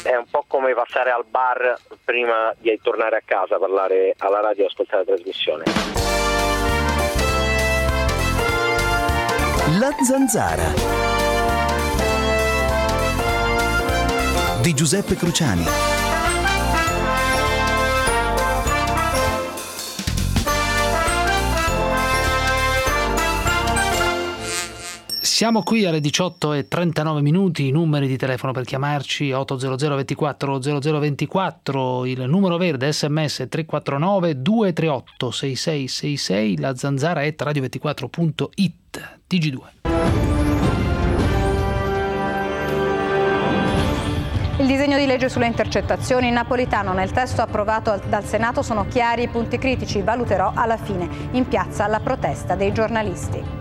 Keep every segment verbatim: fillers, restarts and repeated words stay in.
è un po' come passare al bar prima di tornare a casa, parlare alla radio e ascoltare la trasmissione. La Zanzara di Giuseppe Cruciani. Siamo qui alle diciotto e trentanove minuti, i numeri di telefono per chiamarci otto zero zero ventiquattro zero zero ventiquattro, il numero verde sms tre quattro nove due tre otto sei sei sei sei, la zanzara è radio ventiquattro punto it, T G due. Il disegno di legge sulle intercettazioni, Napolitano, nel testo approvato dal Senato sono chiari i punti critici, valuterò alla fine. In piazza la protesta dei giornalisti.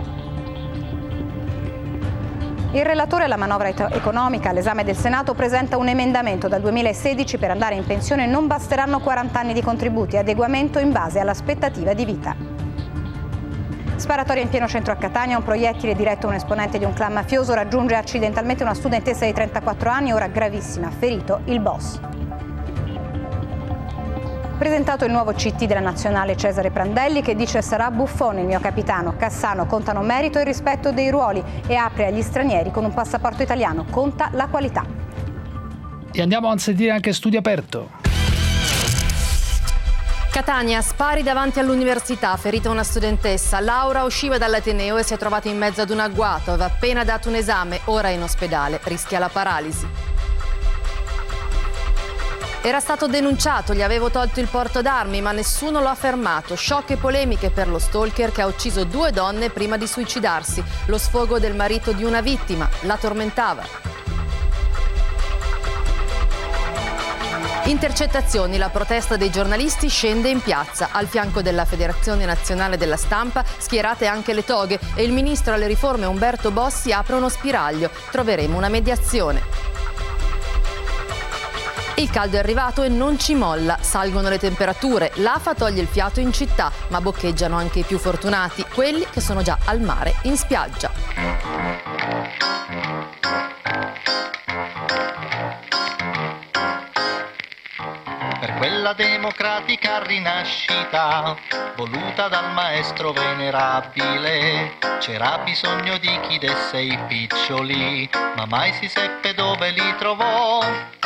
Il relatore alla manovra economica all'esame del Senato presenta un emendamento. Dal duemilasedici per andare in pensione non basteranno quaranta anni di contributi, adeguamento in base all'aspettativa di vita. Sparatoria in pieno centro a Catania, un proiettile diretto a un esponente di un clan mafioso raggiunge accidentalmente una studentessa di trentaquattro anni, ora gravissima, ferito il boss. Presentato il nuovo C T della nazionale Cesare Prandelli, che dice sarà Buffone il mio capitano, Cassano contano merito e rispetto dei ruoli e apre agli stranieri con un passaporto italiano, conta la qualità. E andiamo a sentire anche Studio Aperto. Catania, spari davanti all'università, ferita una studentessa. Laura usciva dall'Ateneo e si è trovata in mezzo ad un agguato, aveva appena dato un esame, ora è in ospedale, rischia la paralisi. Era stato denunciato, gli avevo tolto il porto d'armi, ma nessuno lo ha fermato. Shock e polemiche per lo stalker che ha ucciso due donne prima di suicidarsi. Lo sfogo del marito di una vittima, la tormentava. Intercettazioni, la protesta dei giornalisti scende in piazza. Al fianco della Federazione Nazionale della Stampa schierate anche le toghe e il ministro alle riforme Umberto Bossi apre uno spiraglio. Troveremo una mediazione. Il caldo è arrivato e non ci molla, salgono le temperature, l'A F A toglie il fiato in città, ma boccheggiano anche i più fortunati, quelli che sono già al mare in spiaggia. Per quella democratica rinascita, voluta dal maestro venerabile, c'era bisogno di chi desse i piccioli, ma mai si seppe dove li trovò.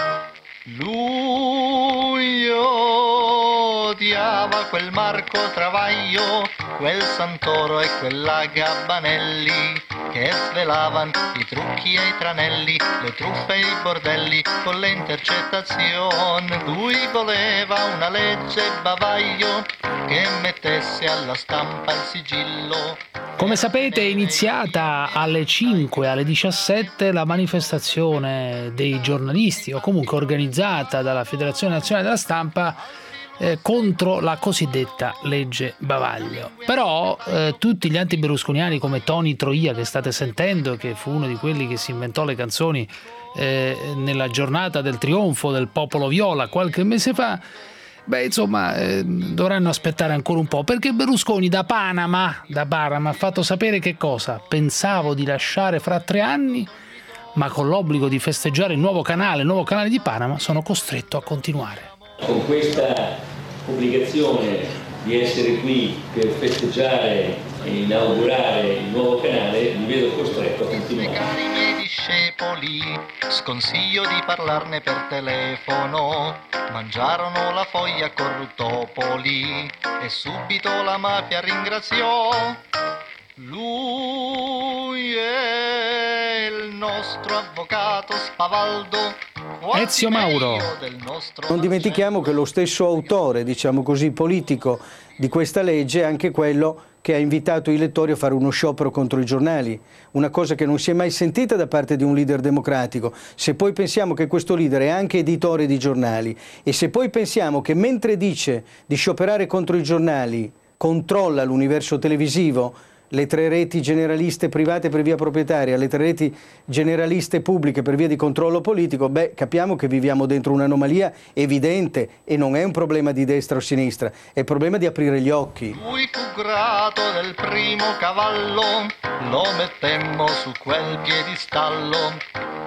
Lui odiava quel Marco Travaglio, quel Santoro e quella Gabbanelli, che svelavano i trucchi e i tranelli, le truffe e i bordelli con le intercettazioni. Lui voleva una legge bavaglio che mettesse alla stampa il sigillo. Come sapete è iniziata alle cinque, alle diciassette la manifestazione dei giornalisti, o comunque organizzata dalla Federazione Nazionale della Stampa, eh, contro la cosiddetta legge bavaglio. Però eh, tutti gli anti-berlusconiani come Tony Troia, che state sentendo, che fu uno di quelli che si inventò le canzoni eh, nella giornata del trionfo del popolo viola qualche mese fa, beh, insomma, eh, dovranno aspettare ancora un po', perché Berlusconi da Panama, da Panama ha fatto sapere che cosa? Pensavo di lasciare fra tre anni, ma con l'obbligo di festeggiare il nuovo canale, il nuovo canale di Panama, sono costretto a continuare. Con questa obbligazione di essere qui per festeggiare e inaugurare il nuovo canale, mi vedo costretto a continuare. Cari miei discepoli, sconsiglio di parlarne per telefono. Mangiarono la foglia corruttopoli e subito la mafia ringraziò. Lui è il nostro avvocato spavaldo, Ezio Mauro. Non dimentichiamo che lo stesso autore, diciamo così, politico di questa legge è anche quello che ha invitato i lettori a fare uno sciopero contro i giornali, una cosa che non si è mai sentita da parte di un leader democratico. Se poi pensiamo che questo leader è anche editore di giornali e se poi pensiamo che mentre dice di scioperare contro i giornali controlla l'universo televisivo, le tre reti generaliste private per via proprietaria, le tre reti generaliste pubbliche per via di controllo politico, beh, capiamo che viviamo dentro un'anomalia evidente e non è un problema di destra o sinistra, è il problema di aprire gli occhi. Lui fu grato del primo cavallo, lo mettemmo su quel piedistallo.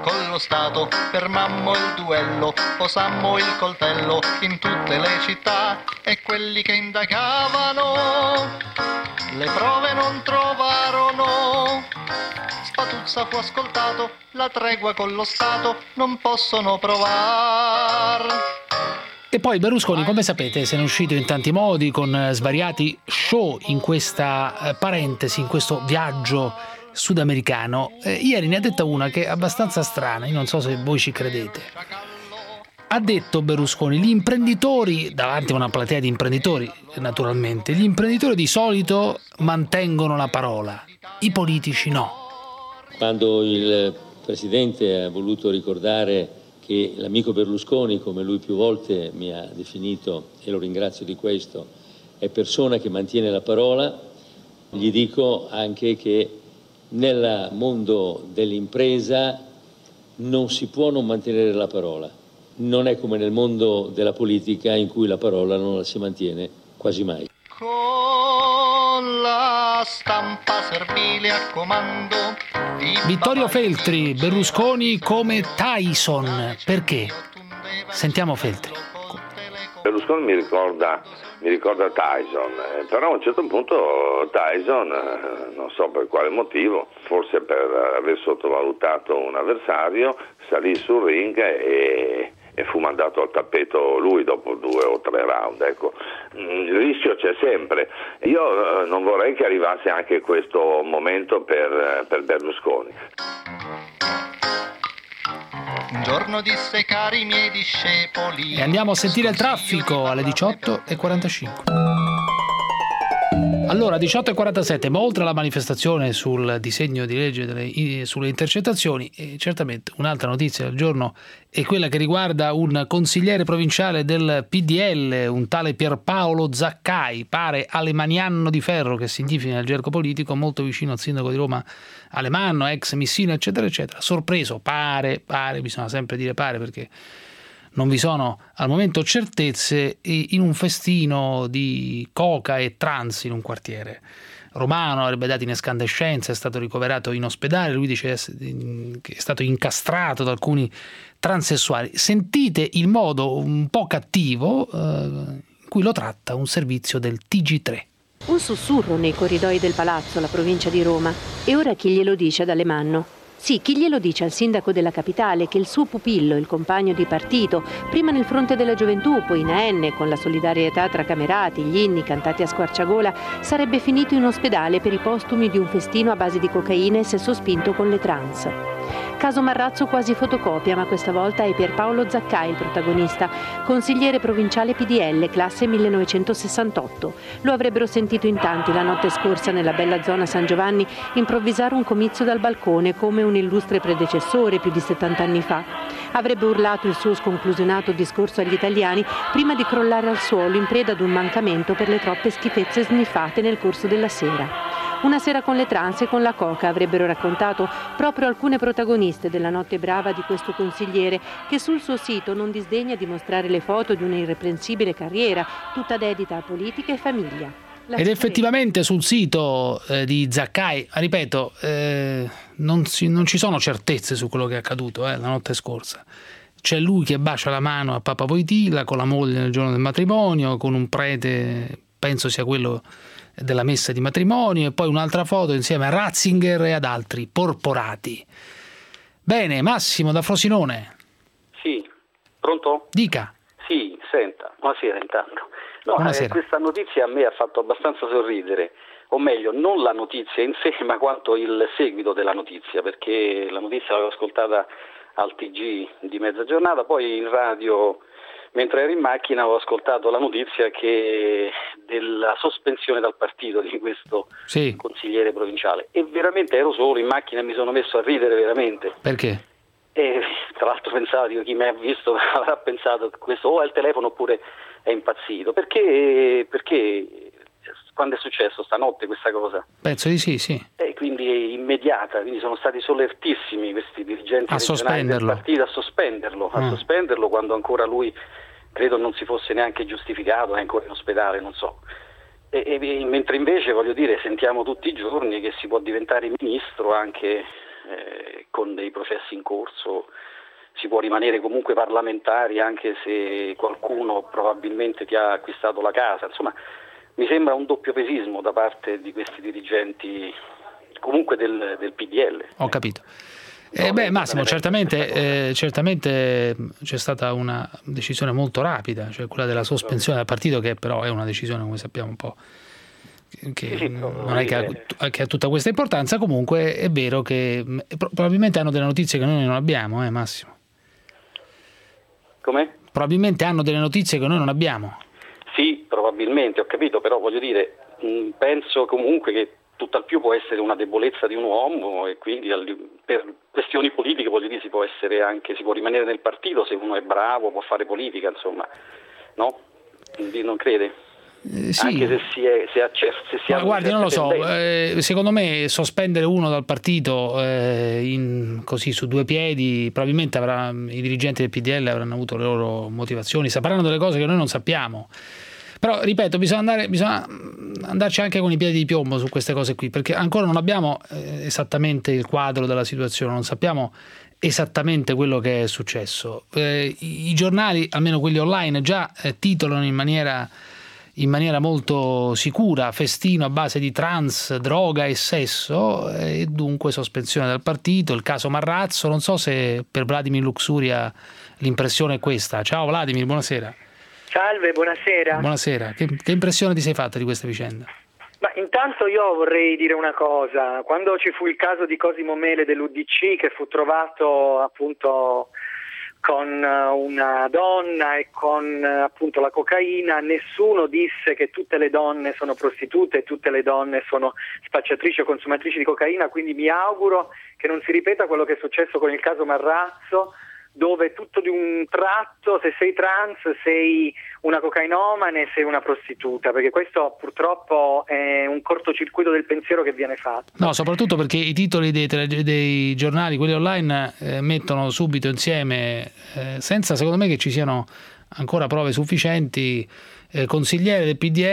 con lo Stato, fermammo il duello, posammo il coltello in tutte le città e quelli che indagavano le prove non trovarono. Spatuzza fu ascoltato, la tregua con lo Stato non possono provar. E poi Berlusconi, come sapete, se ne è uscito in tanti modi, con svariati show in questa eh, parentesi, in questo viaggio sudamericano. Eh, ieri ne ha detta una che è abbastanza strana, io non so se voi ci credete. Ha detto Berlusconi, gli imprenditori, davanti a una platea di imprenditori naturalmente, gli imprenditori di solito mantengono la parola, i politici no. Quando il Presidente ha voluto ricordare che l'amico Berlusconi, come lui più volte mi ha definito, e lo ringrazio di questo, è persona che mantiene la parola, gli dico anche che nel mondo dell'impresa non si può non mantenere la parola. Non è come nel mondo della politica in cui la parola non la si mantiene quasi mai. Con la stampa servile a comando. Vittorio Feltri, Berlusconi come Tyson. Perché? Sentiamo Feltri. Berlusconi mi ricorda, mi ricorda Tyson, eh, però a un certo punto Tyson, eh, non so per quale motivo, forse per aver sottovalutato un avversario, salì sul ring e, e fu mandato al tappeto lui dopo due o tre round. Ecco. Il rischio c'è sempre. Io eh, non vorrei che arrivasse anche questo momento per, per Berlusconi. Un giorno disse cari miei discepoli. E andiamo a sentire il traffico alle diciotto e quarantacinque. Allora, diciotto e quarantasette, ma oltre alla manifestazione sul disegno di legge delle, sulle intercettazioni, e certamente un'altra notizia del giorno è quella che riguarda un consigliere provinciale del P D L, un tale Pierpaolo Zaccai, pare Alemaniano di Ferro, che significa nel gergo politico, molto vicino al sindaco di Roma Alemanno, ex Missino, eccetera, eccetera. Sorpreso, pare, pare, bisogna sempre dire pare perché non vi sono al momento certezze, in un festino di coca e trans in un quartiere romano, avrebbe dato in escandescenza, è stato ricoverato in ospedale, lui dice che è stato incastrato da alcuni transessuali. Sentite il modo un po' cattivo eh, in cui lo tratta un servizio del T G tre. Un sussurro nei corridoi del palazzo, la provincia di Roma, e ora chi glielo dice ad Alemanno? Sì, chi glielo dice al sindaco della capitale che il suo pupillo, il compagno di partito, prima nel Fronte della Gioventù, poi in A N, con la solidarietà tra camerati, gli inni cantati a squarciagola, sarebbe finito in ospedale per i postumi di un festino a base di cocaina e sesso spinto con le trans. Caso Marrazzo quasi fotocopia, ma questa volta è Pierpaolo Zaccai il protagonista, consigliere provinciale P D L, classe millenovecentosessantotto. Lo avrebbero sentito in tanti la notte scorsa nella bella zona San Giovanni improvvisare un comizio dal balcone come un illustre predecessore più di settanta anni fa. Avrebbe urlato il suo sconclusionato discorso agli italiani prima di crollare al suolo in preda ad un mancamento per le troppe schifezze sniffate nel corso della sera. Una sera con le trans e con la coca, avrebbero raccontato proprio alcune protagoniste della notte brava di questo consigliere, che sul suo sito non disdegna di mostrare le foto di un'irreprensibile carriera, tutta dedita a politica e famiglia. La Ed effettivamente sul sito eh, di Zaccai, ripeto, eh, non, si, non ci sono certezze su quello che è accaduto eh, la notte scorsa. C'è lui che bacia la mano a Papa Wojtyla con la moglie nel giorno del matrimonio, con un prete, penso sia quello della messa di matrimonio, e poi un'altra foto insieme a Ratzinger e ad altri porporati. Bene, Massimo da Frosinone. Sì, pronto? Dica. Sì, senta, buonasera intanto. No, Buonasera. Eh, questa notizia a me ha fatto abbastanza sorridere, o meglio, non la notizia in sé, ma quanto il seguito della notizia, perché la notizia l'avevo ascoltata al T G di mezza giornata, poi in radio, mentre ero in macchina, ho ascoltato la notizia che della sospensione dal partito di questo sì. consigliere provinciale, e veramente ero solo in macchina e mi sono messo a ridere veramente. Perché? E tra l'altro pensavo, dico, chi mi ha visto avrà pensato che questo o ha il telefono oppure è impazzito, perché perché quando è successo stanotte questa cosa? Penso di sì, sì. E quindi è immediata, quindi sono stati solertissimi questi dirigenti a regionali del partito a sospenderlo, a mm. sospenderlo quando ancora lui credo non si fosse neanche giustificato, è ancora in ospedale, non so. E, e, mentre invece, voglio dire, sentiamo tutti i giorni che si può diventare ministro anche eh, con dei processi in corso si può rimanere comunque parlamentari anche se qualcuno probabilmente ti ha acquistato la casa. Insomma, mi sembra un doppiopesismo da parte di questi dirigenti comunque del, del P D L. Ho capito. Eh beh, Massimo, certamente, eh, certamente c'è stata una decisione molto rapida, cioè quella della sospensione del partito, che però è una decisione, come sappiamo, un po' che sì, non è che ha, che ha tutta questa importanza. Comunque è vero che probabilmente hanno delle notizie che noi non abbiamo, eh Massimo? Come? Probabilmente hanno delle notizie che noi non abbiamo. Sì, probabilmente, ho capito, però voglio dire, mh, penso comunque che tutt'al più può essere una debolezza di un uomo e quindi per questioni politiche, voglio dire, si può essere anche, si può rimanere nel partito se uno è bravo, può fare politica, insomma, no? Quindi non crede? Eh, sì. Anche se si è, se accesso, se si Ma guardi, non lo so, eh, secondo me sospendere uno dal partito eh, in, così su due piedi, probabilmente avrà, i dirigenti del P D L avranno avuto le loro motivazioni, sapranno delle cose che noi non sappiamo. Però, ripeto, bisogna, andare, bisogna andarci anche con i piedi di piombo su queste cose qui, perché ancora non abbiamo eh, esattamente il quadro della situazione, non sappiamo esattamente quello che è successo. Eh, i, i giornali, almeno quelli online, già eh, titolano in maniera, in maniera molto sicura: festino a base di trans, droga e sesso, e dunque sospensione dal partito, il caso Marrazzo. Non so se per Vladimir Luxuria l'impressione è questa. Ciao Vladimir, buonasera. Salve, buonasera. Buonasera, che, che impressione ti sei fatta di questa vicenda? Ma intanto io vorrei dire una cosa. Quando ci fu il caso di Cosimo Mele dell'U D C, che fu trovato appunto con una donna e con appunto la cocaina, nessuno disse che tutte le donne sono prostitute e tutte le donne sono spacciatrici o consumatrici di cocaina, quindi mi auguro che non si ripeta quello che è successo con il caso Marrazzo, dove tutto di un tratto, se sei trans sei una cocainomane, sei una prostituta, perché questo purtroppo è un cortocircuito del pensiero che viene fatto. No, soprattutto perché i titoli dei, dei giornali, quelli online, eh, mettono subito insieme, eh, senza secondo me che ci siano ancora prove sufficienti, eh, consigliere del P D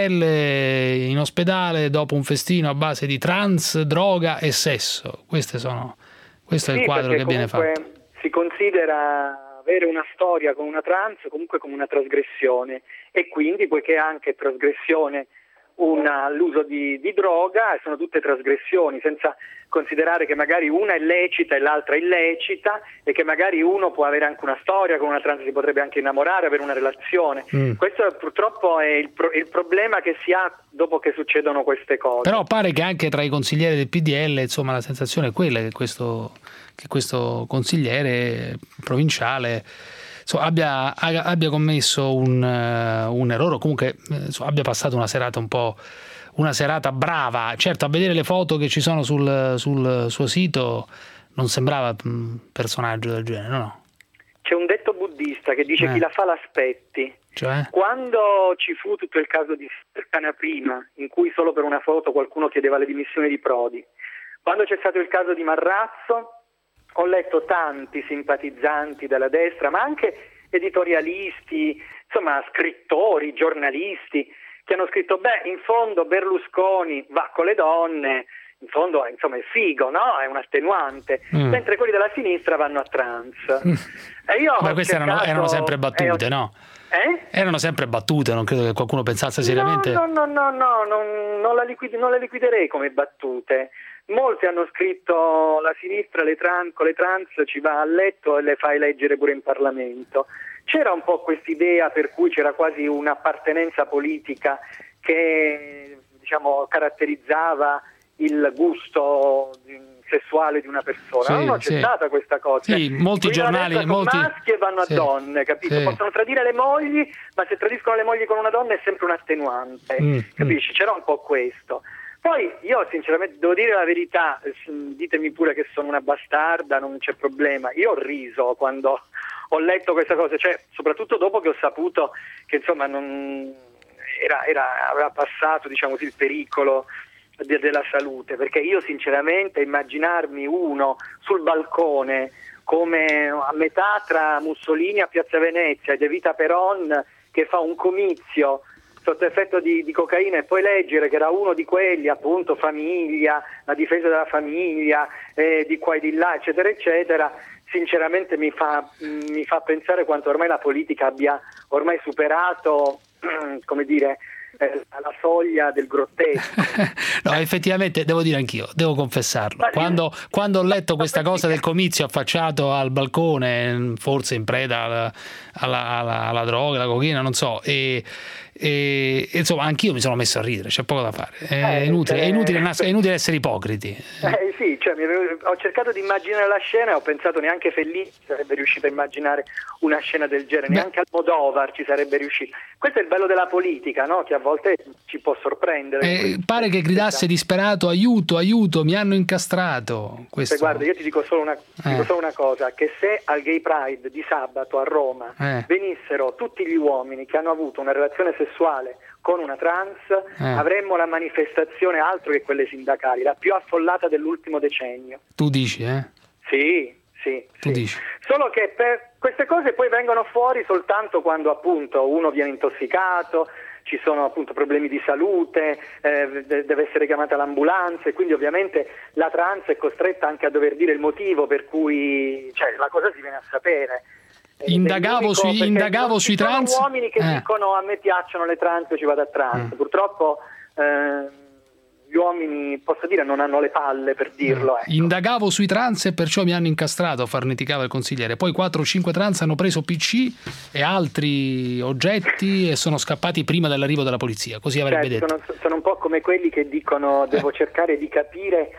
L in ospedale dopo un festino a base di trans, droga e sesso. Queste sono, questo sì, è il quadro che viene comunque fatto. Si considera avere una storia con una trans comunque come una trasgressione, e quindi, poiché anche trasgressione una, l'uso di, di droga, sono tutte trasgressioni, senza considerare che magari una è lecita e l'altra è illecita, e che magari uno può avere anche una storia con una trans, si potrebbe anche innamorare, avere una relazione. Mm. Questo purtroppo è il, pro, il problema che si ha dopo che succedono queste cose. Però pare che anche tra i consiglieri del P D L, insomma, la sensazione è quella che questo, che questo consigliere provinciale insomma, abbia, abbia commesso un, uh, un errore, o comunque insomma, abbia passato una serata un po' una serata brava. Certo, a vedere le foto che ci sono sul, sul suo sito non sembrava un personaggio del genere, no? C'è un detto buddista che dice eh. chi la fa l'aspetti. Cioè? Quando ci fu tutto il caso di Sercana prima, in cui solo per una foto qualcuno chiedeva le dimissioni di Prodi, quando c'è stato il caso di Marrazzo, ho letto tanti simpatizzanti della destra, ma anche editorialisti, insomma scrittori, giornalisti, che hanno scritto: beh, in fondo Berlusconi va con le donne, in fondo insomma è figo, no? È un attenuante, mm. mentre quelli della sinistra vanno a trans. Mm. E io ma queste cercato, erano, erano sempre battute, eh, no? Eh? Erano sempre battute, non credo che qualcuno pensasse seriamente. No, no, no, no, no non, non, la liquid- non le liquiderei come battute. Molti hanno scritto: la sinistra le trans, con le trans ci va a letto e le fai leggere pure in Parlamento. C'era un po' quest'idea per cui c'era quasi un'appartenenza politica che, diciamo, caratterizzava il gusto sessuale di una persona. Sì, non c'è sì. stata questa cosa. Sì, molti giornali, molti maschi e vanno sì. a donne, capito? Sì. Possono tradire le mogli, ma se tradiscono le mogli con una donna è sempre un attenuante, mm, capisci? Mm. C'era un po' questo. Poi io sinceramente devo dire la verità, ditemi pure che sono una bastarda, non c'è problema. Io ho riso quando ho letto questa cosa, cioè soprattutto dopo che ho saputo che insomma non era, era aveva passato, diciamo così, il pericolo de, della salute, perché io sinceramente immaginarmi uno sul balcone come a metà tra Mussolini a Piazza Venezia e De Vita Peron che fa un comizio sotto effetto di, di cocaina e poi leggere che era uno di quelli, appunto, famiglia, la difesa della famiglia, eh, di qua e di là, eccetera, eccetera, sinceramente mi fa, mi fa pensare quanto ormai la politica abbia ormai superato, come dire, eh, la soglia del grottesco. No, effettivamente devo dire anch'io, devo confessarlo. Quando, quando ho letto questa cosa del comizio affacciato al balcone, forse in preda alla, alla, alla, alla droga, alla cocaina, non so, e, e insomma anch'io mi sono messo a ridere, c'è poco da fare. È, eh, inutile, è, inutile, è inutile essere ipocriti. Eh, sì, cioè, mi, ho cercato di immaginare la scena e ho pensato neanche Fellini sarebbe riuscito a immaginare una scena del genere, Beh. neanche Almodovar ci sarebbe riuscito. Questo è il bello della politica, no? Che a volte ci può sorprendere. Eh, pare che gridasse disperato: aiuto, aiuto, mi hanno incastrato. Questo... Se, guarda, io ti dico solo, una, eh. dico solo una cosa, che se al Gay Pride di sabato a Roma eh. venissero tutti gli uomini che hanno avuto una relazione sessuale con una trans, eh. avremmo la manifestazione altro che quelle sindacali, la più affollata dell'ultimo decennio. Tu dici, eh? Sì, sì. Tu sì. dici. Solo che per queste cose poi vengono fuori soltanto quando appunto uno viene intossicato, ci sono appunto problemi di salute, eh, deve essere chiamata l'ambulanza e quindi ovviamente la trans è costretta anche a dover dire il motivo per cui, cioè, la cosa si viene a sapere. Indagavo sui, indagavo sui trans. Ci sono uomini che eh. dicono a me piacciono le trans, io ci vado a trans. Mm. Purtroppo eh, gli uomini, posso dire, non hanno le palle per dirlo. Ecco. Indagavo sui trans e perciò mi hanno incastrato, farneticava il consigliere. Poi quattro o cinque trans hanno preso P C e altri oggetti e sono scappati prima dell'arrivo della polizia. Così avrebbe cioè, detto. Sono, sono un po' come quelli che dicono devo eh. cercare di capire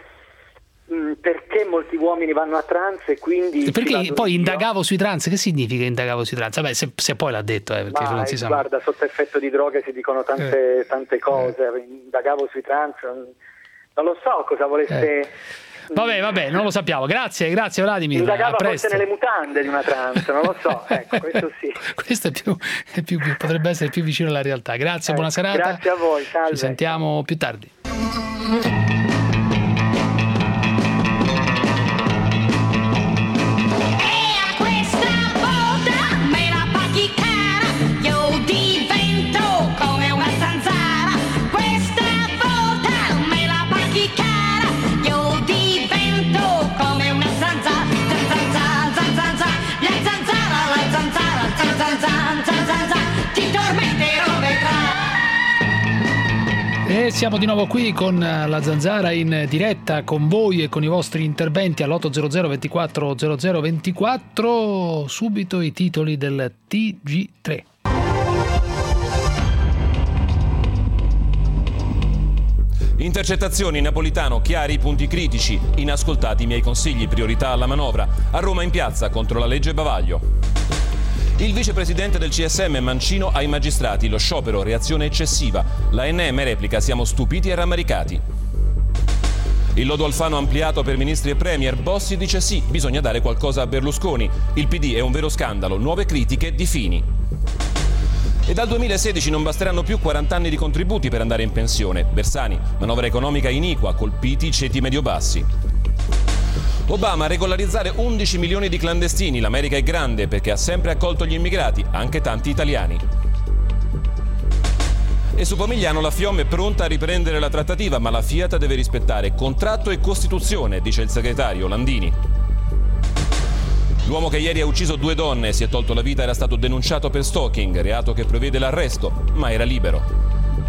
perché molti uomini vanno a trans e quindi perché poi indagavo sui trans. Che significa indagavo sui trans? Vabbè, se, se poi l'ha detto eh, perché Ma, non si sa. Guarda, sotto effetto di droghe si dicono tante, eh. tante cose. eh. Indagavo sui trans, non lo so cosa volesse. eh. Vabbè, vabbè, non lo sappiamo. Grazie, grazie Vladimir. Indagava a presto. forse nelle mutande di una trans, non lo so. Ecco, questo sì. Questo è più, è più, potrebbe essere più vicino alla realtà. Grazie, eh, buona serata. Grazie a voi, salve. Ci sentiamo più tardi. E siamo di nuovo qui con la Zanzara in diretta con voi e con i vostri interventi all'otto zero zero ventiquattro zero zero ventiquattro. Subito i titoli del T G tre. Intercettazioni, Napolitano, chiari i punti critici, inascoltati i miei consigli, priorità alla manovra. A Roma in piazza contro la legge bavaglio. Il vicepresidente del C S M Mancino ai magistrati, lo sciopero, reazione eccessiva. La N M replica, siamo stupiti e rammaricati. Il lodo Alfano ampliato per ministri e premier, Bossi dice sì, bisogna dare qualcosa a Berlusconi. Il P D è un vero scandalo, nuove critiche di Fini. E dal duemilasedici non basteranno più quaranta anni di contributi per andare in pensione. Bersani, manovra economica iniqua, colpiti i ceti medio-bassi. Obama a regolarizzare undici milioni di clandestini, l'America è grande perché ha sempre accolto gli immigrati, anche tanti italiani. E su Pomigliano la FIOM è pronta a riprendere la trattativa, ma la Fiat deve rispettare contratto e Costituzione, dice il segretario Landini. L'uomo che ieri ha ucciso due donne e si è tolto la vita era stato denunciato per stalking, reato che prevede l'arresto, ma era libero.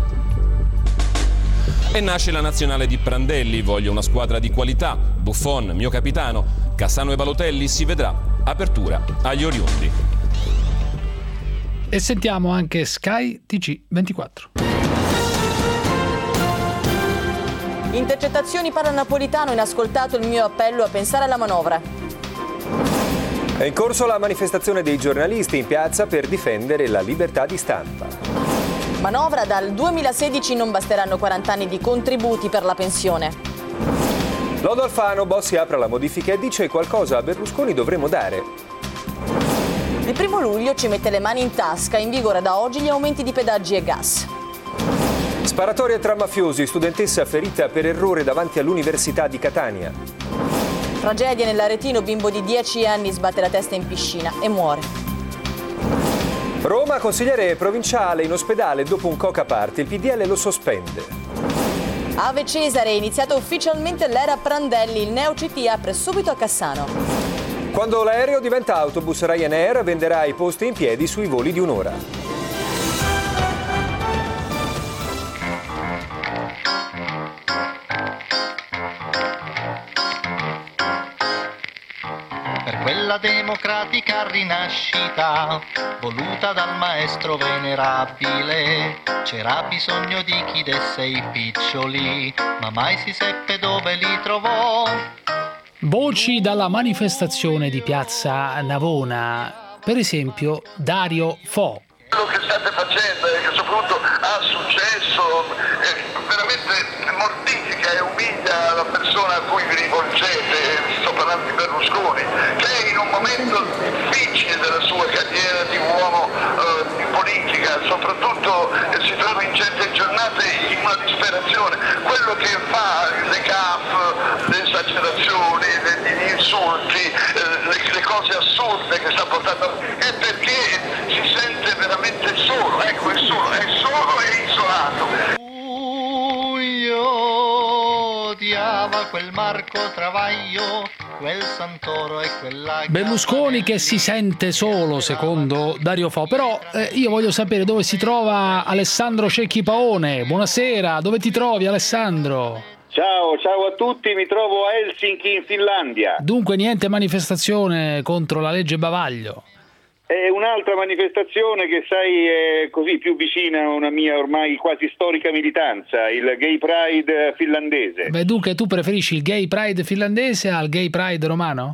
E nasce la nazionale di Prandelli, voglio una squadra di qualità, Buffon, mio capitano, Cassano e Balotelli, si vedrà, apertura agli oriundi. E sentiamo anche Sky T G ventiquattro. Intercettazioni, parla Napolitano, inascoltato il mio appello a pensare alla manovra. È in corso la manifestazione dei giornalisti in piazza per difendere la libertà di stampa. Manovra, dal duemilasedici non basteranno quaranta anni di contributi per la pensione. Lodo Alfano, Bossi apre la modifica e dice qualcosa a Berlusconi dovremmo dare. Il primo luglio ci mette le mani in tasca, in vigore da oggi gli aumenti di pedaggi e gas. Sparatoria tra mafiosi, studentessa ferita per errore davanti all'Università di Catania. Tragedia nell'Aretino, bimbo di dieci anni sbatte la testa in piscina e muore. Roma, consigliere provinciale in ospedale dopo un coca party. Il P D L lo sospende. Ave Cesare, è iniziata ufficialmente l'era Prandelli. Il Neo C T apre subito a Cassano. Quando l'aereo diventa autobus, Ryanair venderà i posti in piedi sui voli di un'ora. Quella democratica rinascita, voluta dal maestro venerabile, c'era bisogno di chi desse i piccioli, ma mai si seppe dove li trovò. Voci dalla manifestazione di Piazza Navona, per esempio Dario Fo. Quello che state facendo e che soprattutto ha successo eh, veramente mortifica e umilia la persona a cui vi rivolgete, sto parlando di Berlusconi, che in un momento difficile della sua carriera di uomo eh, di politica, soprattutto eh, si trova in certe giornate in una disperazione. Quello che fa, le gaffe, le esagerazioni, le, gli insulti, eh, le, le cose assurde che sta portando, è perché si sente veramente solo, ecco, è solo, è solo e isolato. Io odiava quel Marco Travaglio, quel Santoro e quella... Berlusconi che si sente solo, secondo Dario Fo. Però eh, io voglio sapere dove si trova Alessandro Cecchi Paone. Buonasera, dove ti trovi, Alessandro? Ciao, ciao a tutti, mi trovo a Helsinki in Finlandia. Dunque niente manifestazione contro la legge bavaglio. È un'altra manifestazione che sai è così più vicina a una mia ormai quasi storica militanza, il Gay Pride finlandese. Beh, dunque tu preferisci il Gay Pride finlandese al Gay Pride romano?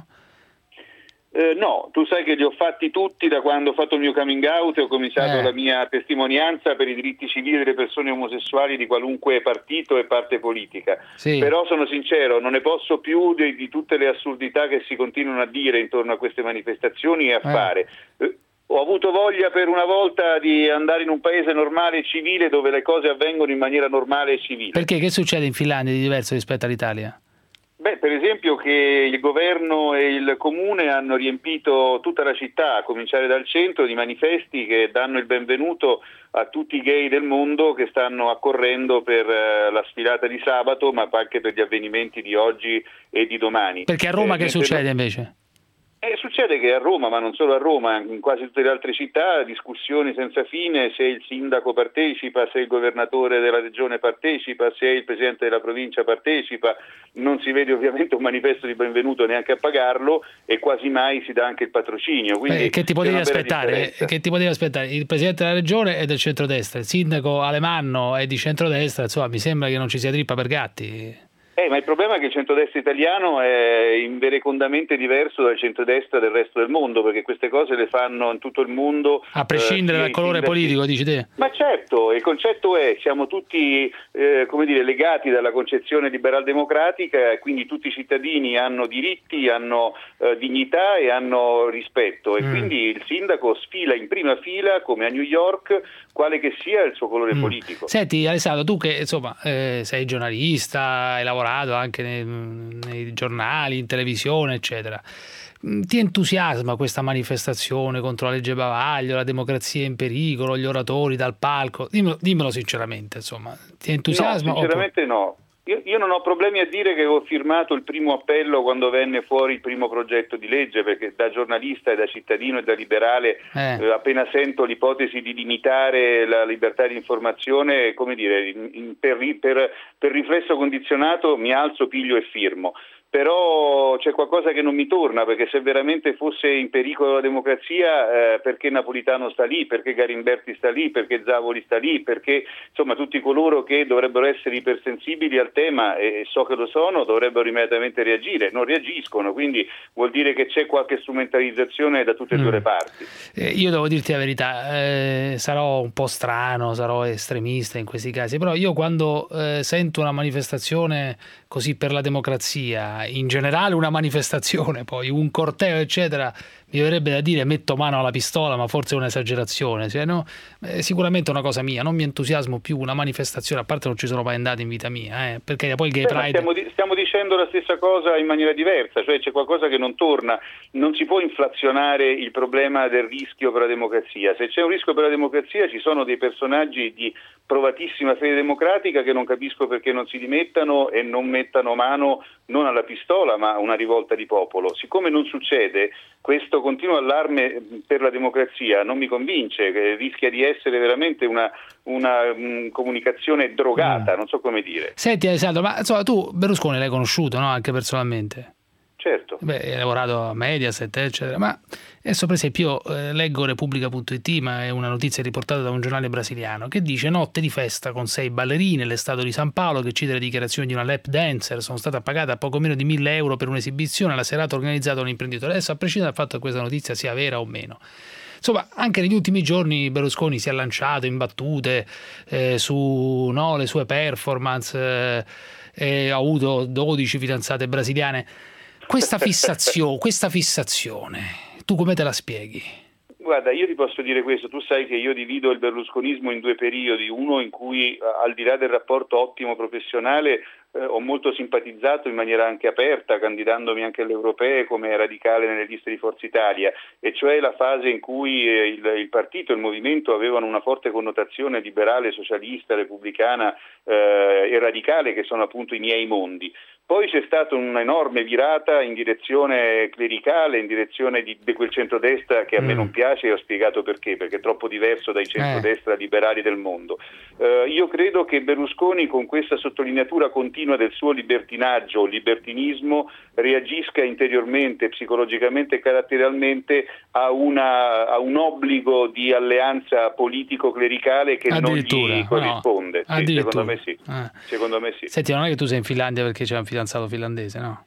Eh, no, tu sai che li ho fatti tutti da quando ho fatto il mio coming out e ho cominciato eh. la mia testimonianza per i diritti civili delle persone omosessuali di qualunque partito e parte politica. Sì. Però sono sincero, non ne posso più di, di tutte le assurdità che si continuano a dire intorno a queste manifestazioni e a eh. fare. Eh, ho avuto voglia per una volta di andare in un paese normale e civile dove le cose avvengono in maniera normale e civile. Perché? Che succede in Finlandia di diverso rispetto all'Italia? Beh, per esempio che il governo e il comune hanno riempito tutta la città, a cominciare dal centro, di manifesti che danno il benvenuto a tutti i gay del mondo che stanno accorrendo per uh, la sfilata di sabato, ma anche per gli avvenimenti di oggi e di domani. Perché a Roma eh, che succede invece? Eh, succede che a Roma, ma non solo a Roma, in quasi tutte le altre città, discussioni senza fine, se il sindaco partecipa, se il governatore della regione partecipa, se il presidente della provincia partecipa, non si vede ovviamente un manifesto di benvenuto neanche a pagarlo e quasi mai si dà anche il patrocinio. Quindi eh, che ti potevi aspettare? Che ti potevi aspettare? Il presidente della regione è del centrodestra, il sindaco Alemanno è di centrodestra, insomma mi sembra che non ci sia trippa per gatti. Eh, ma il problema è che il centrodestra italiano è inverecondamente diverso dal centrodestra del resto del mondo, perché queste cose le fanno in tutto il mondo. A prescindere eh, dal colore sindaci. Politico, dici te? Ma certo, il concetto è, siamo tutti eh, come dire, legati dalla concezione liberal-democratica, e quindi tutti i cittadini hanno diritti, hanno eh, dignità e hanno rispetto, e mm. quindi il sindaco sfila in prima fila, come a New York, quale che sia il suo colore mm. politico. Senti Alessandro, tu che insomma eh, sei giornalista, hai lavorato anche nei, nei giornali, in televisione, eccetera. Ti entusiasma questa manifestazione contro la legge bavaglio, la democrazia in pericolo, gli oratori dal palco? Dimmelo, dimmelo sinceramente, insomma, ti entusiasma? No, sinceramente oppure... no. Io, io non ho problemi a dire che ho firmato il primo appello quando venne fuori il primo progetto di legge, perché da giornalista e da cittadino e da liberale eh. Eh, appena sento l'ipotesi di limitare la libertà di informazione, come dire, in, in, per, per, per riflesso condizionato mi alzo, piglio e firmo. Però c'è qualcosa che non mi torna, perché se veramente fosse in pericolo la democrazia, eh, perché Napolitano sta lì, perché Garimberti sta lì, perché Zavoli sta lì, perché insomma tutti coloro che dovrebbero essere ipersensibili al tema, e so che lo sono, dovrebbero immediatamente reagire, non reagiscono, quindi vuol dire che c'è qualche strumentalizzazione da tutte e mm. due le parti. Eh, io devo dirti la verità, eh, sarò un po' strano, sarò estremista in questi casi, però io quando eh, sento una manifestazione così per la democrazia, in generale una manifestazione, poi un corteo eccetera, mi verrebbe da dire metto mano alla pistola, ma forse è un'esagerazione, cioè, no? È sicuramente una cosa mia, non mi entusiasmo più una manifestazione, a parte non ci sono mai andati in vita mia, eh, perché poi il Gay Beh, Pride... Stiamo, di- stiamo dicendo la stessa cosa in maniera diversa, cioè c'è qualcosa che non torna, non si può inflazionare il problema del rischio per la democrazia. Se c'è un rischio per la democrazia ci sono dei personaggi di provatissima fede democratica che non capisco perché non si dimettano e non mettano mano non alla pistola ma a una rivolta di popolo. Siccome non succede, questo continuo allarme per la democrazia non mi convince, che rischia di essere veramente una, una um, comunicazione drogata, mm. non so come dire. Senti Alessandro, ma insomma tu Berlusconi l'hai conosciuto, no? Anche personalmente? Certo. Beh, hai lavorato a Mediaset, eccetera, ma adesso per esempio io eh, leggo Repubblica punto it, ma è una notizia riportata da un giornale brasiliano che dice: notte di festa con sei ballerine, l'Estato di San Paolo, che cita le dichiarazioni di una lap dancer, sono stata pagata a poco meno di mille euro per un'esibizione, la serata organizzata da un imprenditore. Adesso, a prescindere dal fatto che questa notizia sia vera o meno, insomma, anche negli ultimi giorni Berlusconi si è lanciato in battute eh, su no, le sue performance, eh, e ha avuto dodici fidanzate brasiliane. Questa fissazione, questa fissazione, tu come te la spieghi? Guarda, io ti posso dire questo, tu sai che io divido il berlusconismo in due periodi, uno in cui al di là del rapporto ottimo professionale eh, ho molto simpatizzato in maniera anche aperta, candidandomi anche alle europee come radicale nelle liste di Forza Italia, e cioè la fase in cui eh, il, il partito e il movimento avevano una forte connotazione liberale, socialista, repubblicana eh, e radicale, che sono appunto i miei mondi. Poi c'è stata un'enorme virata in direzione clericale, in direzione di, di quel centrodestra che a me non piace, e ho spiegato perché, perché è troppo diverso dai centrodestra eh. liberali del mondo. Uh, io credo che Berlusconi, con questa sottolineatura continua del suo libertinaggio o libertinismo, reagisca interiormente, psicologicamente e caratterialmente a, una, a un obbligo di alleanza politico-clericale che non gli corrisponde. No, sì, secondo me sì. Eh. Secondo me sì. Senti, non è che tu sei in Finlandia perché c'è un fidanzato finlandese, no?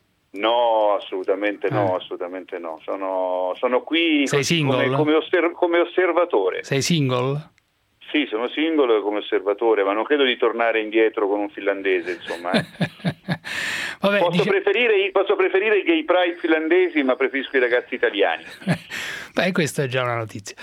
No, assolutamente eh. no, assolutamente no. Sono, sono qui sei single? Come, come, osserv- come osservatore. Sei single? Sì, sono singolo come osservatore, ma non credo di tornare indietro con un finlandese, insomma. Eh. Vabbè, posso, dice... preferire, posso preferire i gay pride finlandesi, ma preferisco i ragazzi italiani. Beh, questa è già una notizia.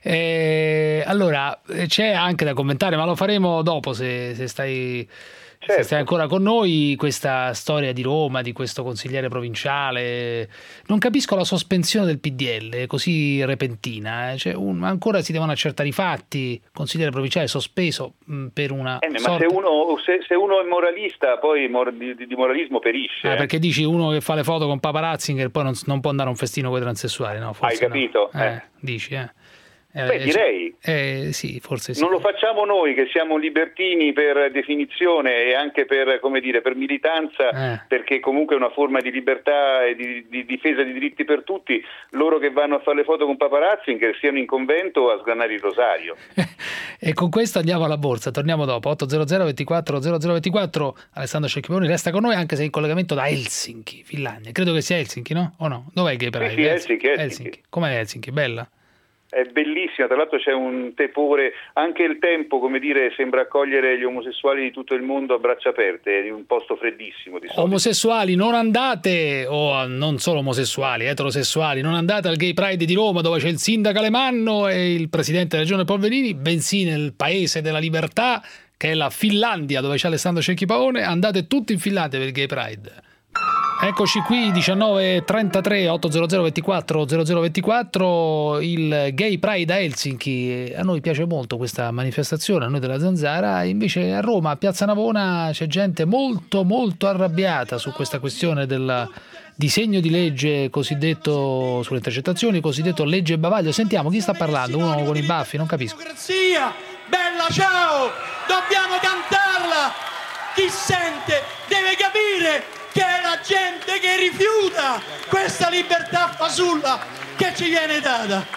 Eh, allora, c'è anche da commentare, ma lo faremo dopo se, se stai... Certo. Se stai ancora con noi, questa storia di Roma, di questo consigliere provinciale, non capisco la sospensione del P D L così repentina, eh? Cioè, un, ancora si devono accertare i fatti, consigliere provinciale sospeso mh, per una eh, ma sorta... se uno, se, se uno è moralista poi mor, di, di moralismo perisce. Ah, eh? Perché dici uno che fa le foto con paparazzi che poi non, non può andare a un festino con i transessuali, no? Forse hai capito? No. Eh, eh. Dici, eh. Beh, direi. Eh, sì, forse sì. Non lo facciamo noi che siamo libertini per definizione e anche per, come dire, per militanza, eh. perché comunque è una forma di libertà e di, di difesa di diritti per tutti. Loro che vanno a fare le foto con paparazzi, che siano in convento o a sgranare il rosario. E con questo andiamo alla borsa, torniamo dopo. otto zero zero ventiquattro zero zero ventiquattro. Alessandro Cecchiponi resta con noi, anche se in collegamento da Helsinki, Finlandia. Credo che sia Helsinki, no? O no? Dov'è che però? Sì, sì, Helsinki, Helsinki. Helsinki. Com'è Helsinki? Bella? È bellissima, tra l'altro c'è un tepore, anche il tempo, come dire, sembra accogliere gli omosessuali di tutto il mondo a braccia aperte, è un posto freddissimo di solito. Omosessuali, non andate, o non solo omosessuali, eterosessuali, non andate al Gay Pride di Roma dove c'è il sindaco Alemanno e il presidente della regione Polverini, bensì nel paese della libertà, che è la Finlandia, dove c'è Alessandro Cecchipaone. Andate tutti in Finlandia per il Gay Pride. Eccoci qui, diciannove e trentatré, otto zero zero ventiquattro zero zero ventiquattro, il Gay Pride a Helsinki. A noi piace molto questa manifestazione, a noi della Zanzara. Invece a Roma, a Piazza Navona, c'è gente molto molto arrabbiata su questa questione del disegno di legge cosiddetto sulle intercettazioni, cosiddetto legge bavaglio. Sentiamo chi sta parlando, uno con i baffi, non capisco. Democrazia, bella ciao, dobbiamo cantarla. Chi sente deve capire che è la gente che rifiuta questa libertà fasulla che ci viene data.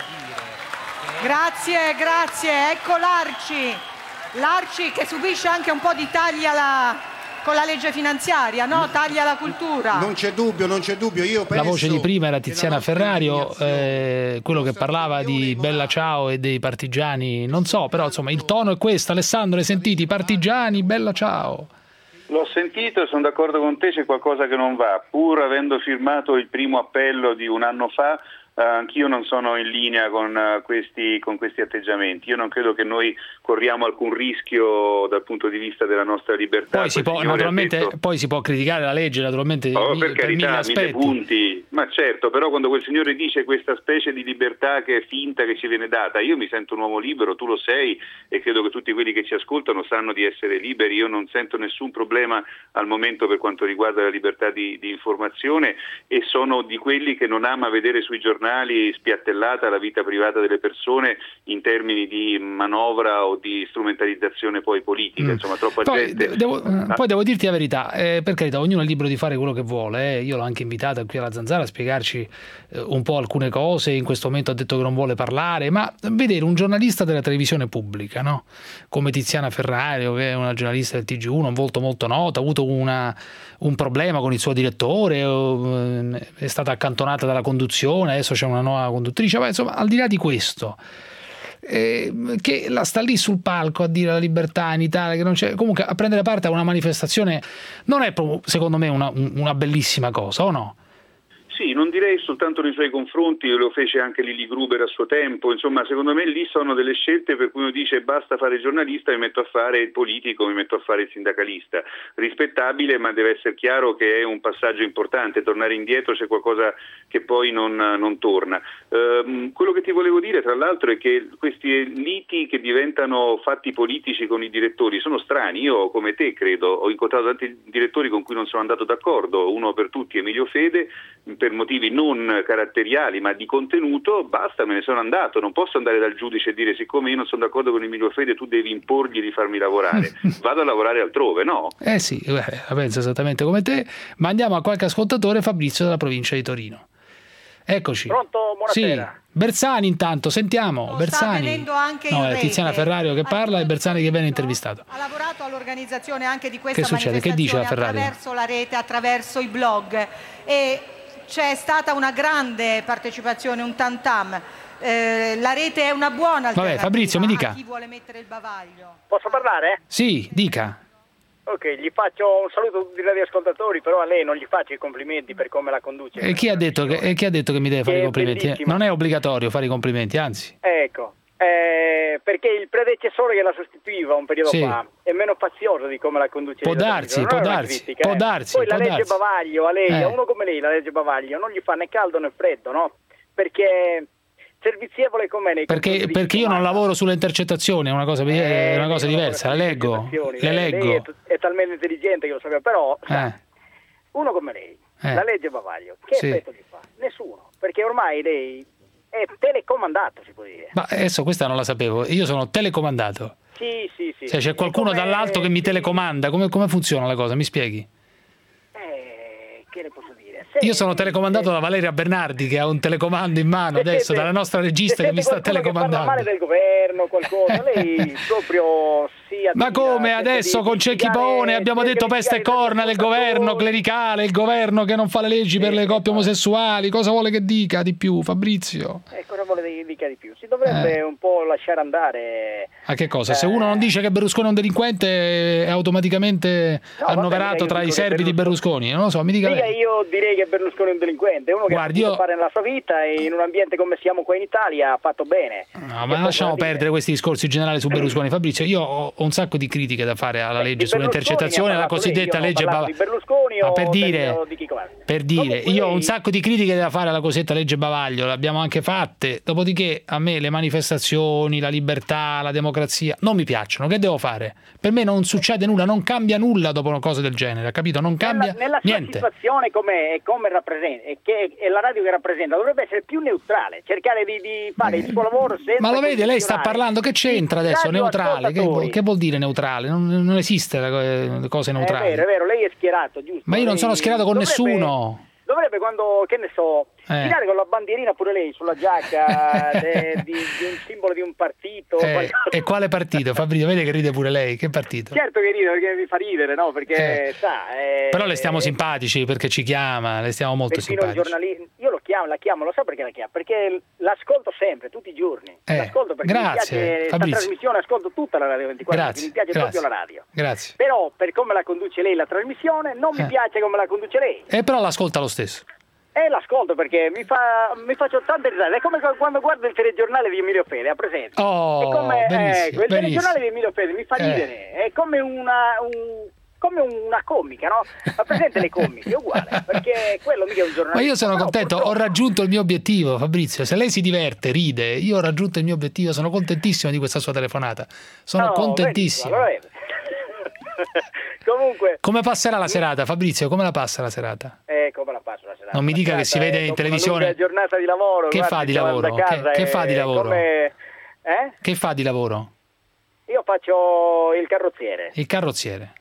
Grazie, grazie. Ecco l'Arci, l'Arci che subisce anche un po' di tagli alla, con la legge finanziaria, no? Taglia la cultura. Non c'è dubbio, non c'è dubbio. Io penso la voce di prima era Tiziana Ferrario, eh, quello che parlava di Bella Ciao e dei partigiani, non so, però insomma il tono è questo. Alessandro, hai sentito? I partigiani, Bella Ciao. L'ho sentito e sono d'accordo con te, c'è qualcosa che non va. Pur avendo firmato il primo appello di un anno fa, Uh, anch'io non sono in linea con, uh, questi, con questi atteggiamenti. Io non credo che noi corriamo alcun rischio dal punto di vista della nostra libertà. Poi si può, naturalmente, detto, poi si può criticare la legge, naturalmente, oh, per, per carità, mille aspetti. mille punti, ma certo, però quando quel signore dice questa specie di libertà che è finta, che ci viene data, io mi sento un uomo libero, tu lo sei, e credo che tutti quelli che ci ascoltano sanno di essere liberi. Io non sento nessun problema al momento per quanto riguarda la libertà di, di informazione, e sono di quelli che non ama vedere sui giornali spiattellata la vita privata delle persone in termini di manovra o di strumentalizzazione poi politica. Mm. Insomma, troppa poi, gente. Devo, ah. Poi devo dirti la verità, eh, per carità, ognuno è libero di fare quello che vuole. Eh. Io l'ho anche invitata qui alla Zanzara a spiegarci eh, un po' alcune cose. In questo momento ha detto che non vuole parlare, ma vedere un giornalista della televisione pubblica, no? Come Tiziana Ferrario, che è una giornalista del T G uno, molto molto nota, ha avuto una, un problema con il suo direttore, o, è stata accantonata dalla conduzione, adesso c'è una nuova conduttrice, ma insomma, al di là di questo, eh, che la sta lì sul palco a dire la libertà in Italia, che non c'è, comunque a prendere parte a una manifestazione non è proprio, secondo me, una, una bellissima cosa, o no? Sì, non direi soltanto nei suoi confronti, lo fece anche Lili Gruber a suo tempo. Insomma, secondo me lì sono delle scelte per cui uno dice basta fare il giornalista, mi metto a fare il politico, mi metto a fare il sindacalista. Rispettabile, ma deve essere chiaro che è un passaggio importante. Tornare indietro, c'è qualcosa che poi non, non torna. Ehm, quello che ti volevo dire, tra l'altro, è che questi liti che diventano fatti politici con i direttori sono strani. Io, come te, credo, ho incontrato tanti direttori con cui non sono andato d'accordo. Uno per tutti, Emilio Fede, per motivi non caratteriali ma di contenuto, basta, me ne sono andato. Non posso andare dal giudice e dire siccome io non sono d'accordo con Emilio Fede tu devi imporgli di farmi lavorare, vado a lavorare altrove, no? Eh sì, la penso esattamente come te, ma andiamo a qualche ascoltatore. Fabrizio dalla provincia di Torino. Eccoci. Pronto, buonasera. Sì. Bersani intanto, sentiamo. Lo Bersani. Sta anche no, in è Tiziana Ferrario che parla e Bersani che viene intervistato. Ha lavorato all'organizzazione anche di questa che succede? Che dice la Ferrario? Attraverso la rete, attraverso i blog, e c'è stata una grande partecipazione, un tam tam. Eh, la rete è una buona alternativa. Vabbè, Fabrizio, mi dica. A chi vuole mettere il bavaglio. Posso parlare? Sì, dica. Ok, gli faccio un saluto a tutti i radioascoltatori, però a lei non gli faccio i complimenti per come la conduce. E chi ha detto che, e chi ha detto che mi deve fare che i complimenti? Bellissima. Non è obbligatorio fare i complimenti, anzi. Ecco, eh, perché il predecessore che la sostituiva un periodo sì. fa è meno fazioso di come la conduce. Può darsi, può darsi, critica, può eh. darsi. Poi può la legge darsi. Bavaglio, a lei, eh. a uno come lei, la legge Bavaglio non gli fa né caldo né freddo, no? Perché servizievole come nei perché, perché io non lavoro sulle intercettazioni, è una cosa, eh, è una cosa diversa, la leggo, le leggo. Lei è, è talmente intelligente che lo sapeva, però sa, eh. uno come lei, eh. la legge Bavaglio, che sì. effetto gli fa? Nessuno, perché ormai lei è telecomandato, si può dire. Ma adesso questa non la sapevo, io sono telecomandato. Sì, sì, sì. Se c'è qualcuno dall'alto che mi telecomanda, come, come funziona la cosa? Mi spieghi? Eh, che ne posso dire? Io sono telecomandato da Valeria Bernardi che ha un telecomando in mano adesso, dalla nostra regista che mi sta telecomandando. Che parla male del governo, qualcosa, lei proprio sia. Ma come adesso con Cecchipone abbiamo detto peste e corna del governo clericale, il governo che non fa le leggi per le coppie omosessuali, cosa vuole che dica di più, Fabrizio? Eh, cosa vuole che dica di più? Si dovrebbe eh. un po' lasciare andare. A che cosa? Se uno non dice che Berlusconi è un delinquente è automaticamente no, annoverato vabbè, tra i servi di Berlusconi, non lo so, mi dica lei. Io direi che Berlusconi è un delinquente, uno che Guardi, ha io... fare nella sua vita e in un ambiente come siamo qua in Italia ha fatto bene. No, ma lasciamo perdere questi discorsi generali su Berlusconi. Fabrizio, io ho un sacco di critiche da fare alla legge sulle intercettazioni, la cosiddetta lei, legge Bavaglio. Ma per dire, di chi per dire io ho un sacco di critiche da fare alla cosiddetta legge Bavaglio, le abbiamo anche fatte. Dopodiché a me le manifestazioni, la libertà, la democrazia non mi piacciono. Che devo fare? Per me non succede nulla, non cambia nulla dopo una cosa del genere, capito? Non cambia nella, nella niente. Nella situazione come, come rappresenta, e che è la radio che rappresenta, dovrebbe essere più neutrale, cercare di, di fare il suo lavoro senza. Ma lo vede, lei sta parlando, che c'entra adesso? Neutrale? Che vuol, che vuol dire neutrale? Non, non esiste le cose neutrali. È vero, è vero, lei è schierato, giusto? Ma io non lei sono schierato con dovrebbe, nessuno. Dovrebbe, quando, che ne so, eh. tirare con la bandierina pure lei sulla giacca de, di, di un simbolo di un partito. Eh, e quale partito? Fabrizio, vede che ride pure lei, che partito? Certo che ride, perché mi fa ridere, no? Perché eh. sa. Eh, Però le stiamo simpatici perché ci chiama, le stiamo molto simpatici. Giornali... Io lo chiamo, la chiamo, lo so perché la chiamo, perché l'ascolto sempre, tutti i giorni. Eh. L'ascolto perché Grazie, mi piace questa trasmissione, ascolto tutta la Radio ventiquattro, Grazie. mi piace Grazie. proprio la radio. Grazie. Però per come la conduce lei la trasmissione, non mi eh. piace come la conduce lei. E eh, però l'ascolta lo stesso. Eh, l'ascolto perché mi, fa, mi faccio tante risate. È come quando guardo il telegiornale di Emilio Fede, ha presente? Oh, è come, benissimo, eh, il benissimo. telegiornale di Emilio Fede mi fa Eh. ridere, è come una... Un... come una comica, no? Ma presente le comiche, è uguale, perché quello mica è un giornalista. Ma io sono però, contento, purtroppo... ho raggiunto il mio obiettivo, Fabrizio. Se lei si diverte, ride, io ho raggiunto il mio obiettivo, sono contentissimo di questa sua telefonata. Sono No, contentissimo. benissimo, allora... Comunque... Come passerà la serata, Fabrizio? Come la passa la serata? Eh, come la passo la serata? Non mi dica La che si serata, vede eh, in dopo televisione. Una lunga giornata di lavoro. Che guardi, fa di sto andando lavoro? a casa Che, che e fa di lavoro? Come... Eh? Che fa di lavoro? Io faccio il carrozziere. Il carrozziere.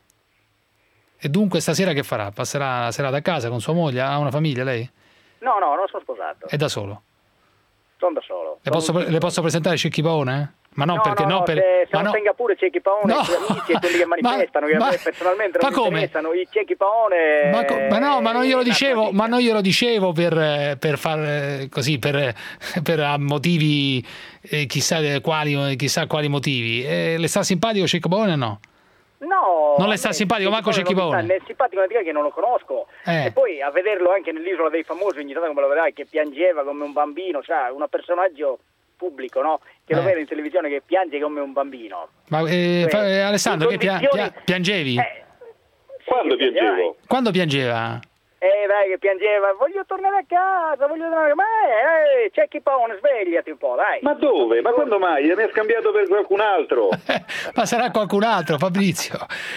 E dunque stasera che farà? Passerà la serata a casa con sua moglie? Ha una famiglia lei? No, no, non sono sposato. È da solo? Sono da solo. Le posso, le posso presentare Cecchi Paone? Ma non no, perché no, no, no, per... se, se ma non no. tenga pure Cecchi Paone, No. i suoi amici e quelli che manifestano, Ma- che a me ma- personalmente non ma mi come? interessano, i Cecchi Paone... Ma, co- ma no, ma non glielo eh, dicevo, ma non glielo dicevo per, eh, per far eh, così, per, eh, per ah, motivi eh, chissà eh, quali, chissà quali motivi. Eh, le sta simpatico Cecchi Paone o no? No, Non le sta a me simpatico manco Cecchi non mi Paone? sta né simpatico né di che non lo conosco. Eh. E poi a vederlo anche nell'Isola dei Famosi ogni tanto come lo vedrai che piangeva come un bambino, cioè un personaggio pubblico, no? Che lo Eh. vede in televisione che piange come un bambino. Ma eh, Cioè, fa- eh, Alessandro, in che pia- condizioni- pia- piangevi? Eh, Quando piangevo? Quando piangeva? Eh dai che piangeva, voglio tornare a casa, voglio tornare, ma eh, c'è chi Paone, svegliati un po', dai. Ma dove? Ma quando mai? Mi ha scambiato per qualcun altro. Ma sarà qualcun altro, Fabrizio.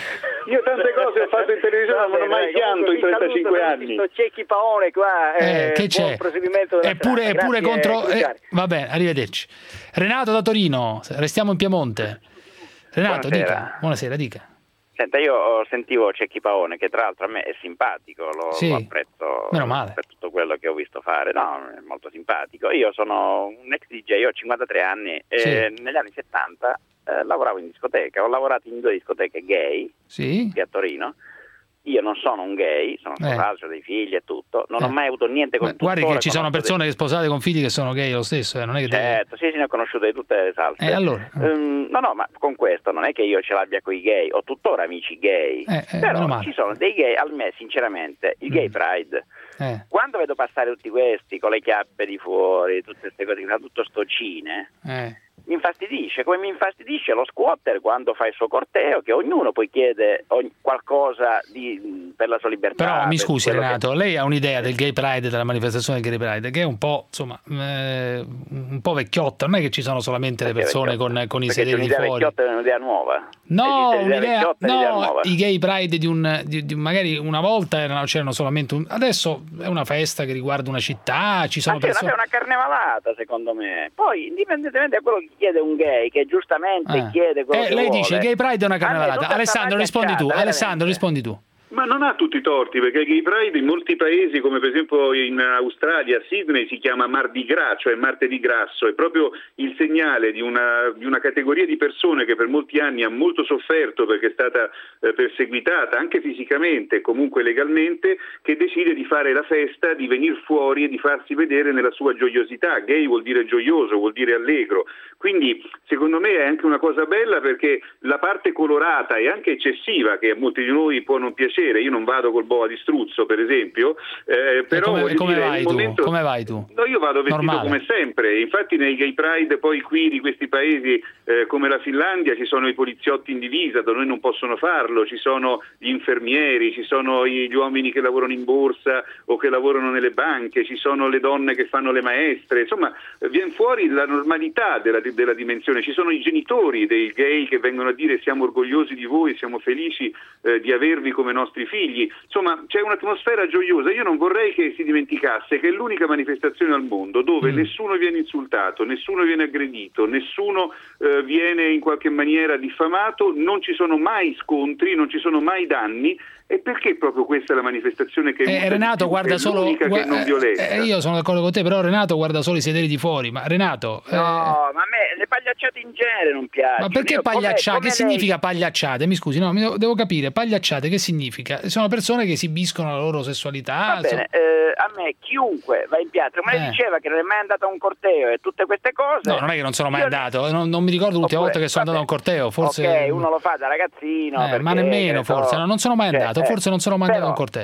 Io tante cose ho fatto in televisione, ma non ho mai pianto in trentacinque anni. C'è chi Paone qua, Eh, eh, che buon c'è? proseguimento della Eppure, serata. eppure Grazie, contro... eh, Cruciani. va bene, arrivederci. Renato da Torino, restiamo in Piemonte. Renato, Buonasera. dica. Buonasera, dica. Senta, io sentivo Cecchi Paone, che tra l'altro a me è simpatico, lo, Sì. lo apprezzo Meno male. per tutto quello che ho visto fare, no, è molto simpatico. Io sono un ex D J, ho cinquantatré anni e Sì. negli anni settanta eh, lavoravo in discoteca, ho lavorato in due discoteche gay Sì. qui a Torino. Io non sono un gay, sono Eh. sposato, ho dei figli e tutto, non Eh. ho mai avuto niente con Ma guardi tuttora che ci sono conosco persone che sposate con figli che sono gay lo stesso, eh, non è che dei- deve- Certo, sì, sì, ne ho conosciute di tutte le salse. Eh, allora? Ehm, no, no, ma con questo non è che io ce l'abbia con i gay, ho tuttora amici gay, Eh, eh, però meno male. ci sono dei gay, a me sinceramente, il gay pride, Eh, quando vedo passare tutti questi con le chiappe di fuori, tutte queste cose, tutto sto cine, eh. mi infastidisce, come mi infastidisce lo squatter quando fa il suo corteo, che ognuno poi chiede ogni- qualcosa di, per la sua libertà. Però mi per scusi quello che- Renato, lei ha un'idea del gay pride, della manifestazione del gay pride, che è un po', insomma, eh, un po' vecchiotta, non è che ci sono solamente le persone con, con i Perché sederi un'idea fuori. vecchiotta è un'idea nuova. No, Esiste l'idea un'idea, vecchiotta e l'idea no, nuova. i gay pride di un, di, di- magari una volta erano, c'erano solamente un, adesso è una festa che riguarda una città, ci sono Ma sì, persone... è una carnevalata secondo me. Poi indipendentemente da quello che chiede un gay, che giustamente Eh. chiede quello Eh, che lei vuole. dice gay pride è una A me carnevalata. tutta Alessandro sta rispondi tu, magliacciata, Alessandro rispondi tu. Ma non ha tutti i torti, perché il Gay Pride in molti paesi, come per esempio in Australia, a Sydney, si chiama Mardi Gras, cioè martedì grasso, è proprio il segnale di una, di una categoria di persone che per molti anni ha molto sofferto perché è stata eh, perseguitata anche fisicamente e comunque legalmente, che decide di fare la festa, di venire fuori e di farsi vedere nella sua gioiosità. Gay vuol dire gioioso, vuol dire allegro. Quindi secondo me è anche una cosa bella, perché la parte colorata e anche eccessiva, che a molti di noi può non piacere, io non vado col boa di struzzo per esempio, eh, però come, voglio come dire, vai il tu? momento... Come vai tu? No, io vado vestito Normale. come sempre, infatti nei Gay Pride poi qui di questi paesi eh, come la Finlandia ci sono i poliziotti in divisa, da noi non possono farlo, ci sono gli infermieri, ci sono gli uomini che lavorano in borsa o che lavorano nelle banche, ci sono le donne che fanno le maestre, insomma viene fuori la normalità della, della dimensione, ci sono i genitori dei gay che vengono a dire siamo orgogliosi di voi, siamo felici eh, di avervi come nostri figli, insomma c'è un'atmosfera gioiosa. Io non vorrei che si dimenticasse che è l'unica manifestazione al mondo dove mm. nessuno viene insultato, nessuno viene aggredito, nessuno eh, viene in qualche maniera diffamato, non ci sono mai scontri, non ci sono mai danni. E perché proprio questa è la manifestazione che Eh, Renato guarda è solo l'unica gua- che non violenta? eh, io sono d'accordo con te, però Renato guarda solo i sederi di fuori. Ma Renato, eh, No, ma a me le pagliacciate in genere non piacciono. ma perché Io, come- pagliacciate? come Che lei- significa pagliacciate? Mi scusi, no, mi devo, devo capire. Pagliacciate che significa? Sono persone che esibiscono la loro sessualità. Va bene, eh, a me chiunque va in piazza, come Eh. lei diceva che non è mai andato a un corteo e tutte queste cose. No, non è che non sono mai io- andato, non, non mi ricordo l'ultima Oppure, volta che sono andato a un corteo, forse... Ok, uno lo fa da ragazzino. Eh, perché, ma nemmeno che so, forse, no, non sono mai cioè, andato, eh, forse non sono mai andato a un però- corteo.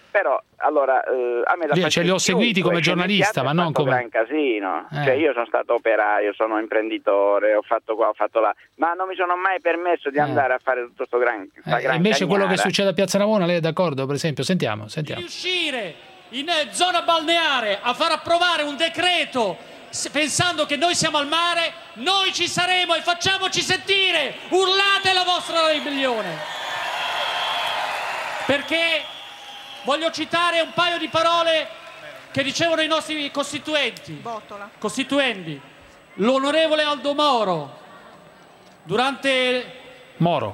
Però allora eh, a me da Io ce li ho seguiti come giornalista, ma non come gran casino. Eh. Cioè, io sono stato operaio, sono imprenditore, ho fatto qua, ho fatto là, ma non mi sono mai permesso di Eh. andare a fare tutto questo gran, sta eh, gran invece quello che cagnara. succede a Piazza Navona, lei è d'accordo? Per esempio, sentiamo, sentiamo. Riuscire in eh, zona balneare a far approvare un decreto s- pensando che noi siamo al mare, noi ci saremo e facciamoci sentire, urlate la vostra ribellione, perché voglio citare un paio di parole che dicevano i nostri costituenti costituenti l'onorevole Aldo Moro durante Moro.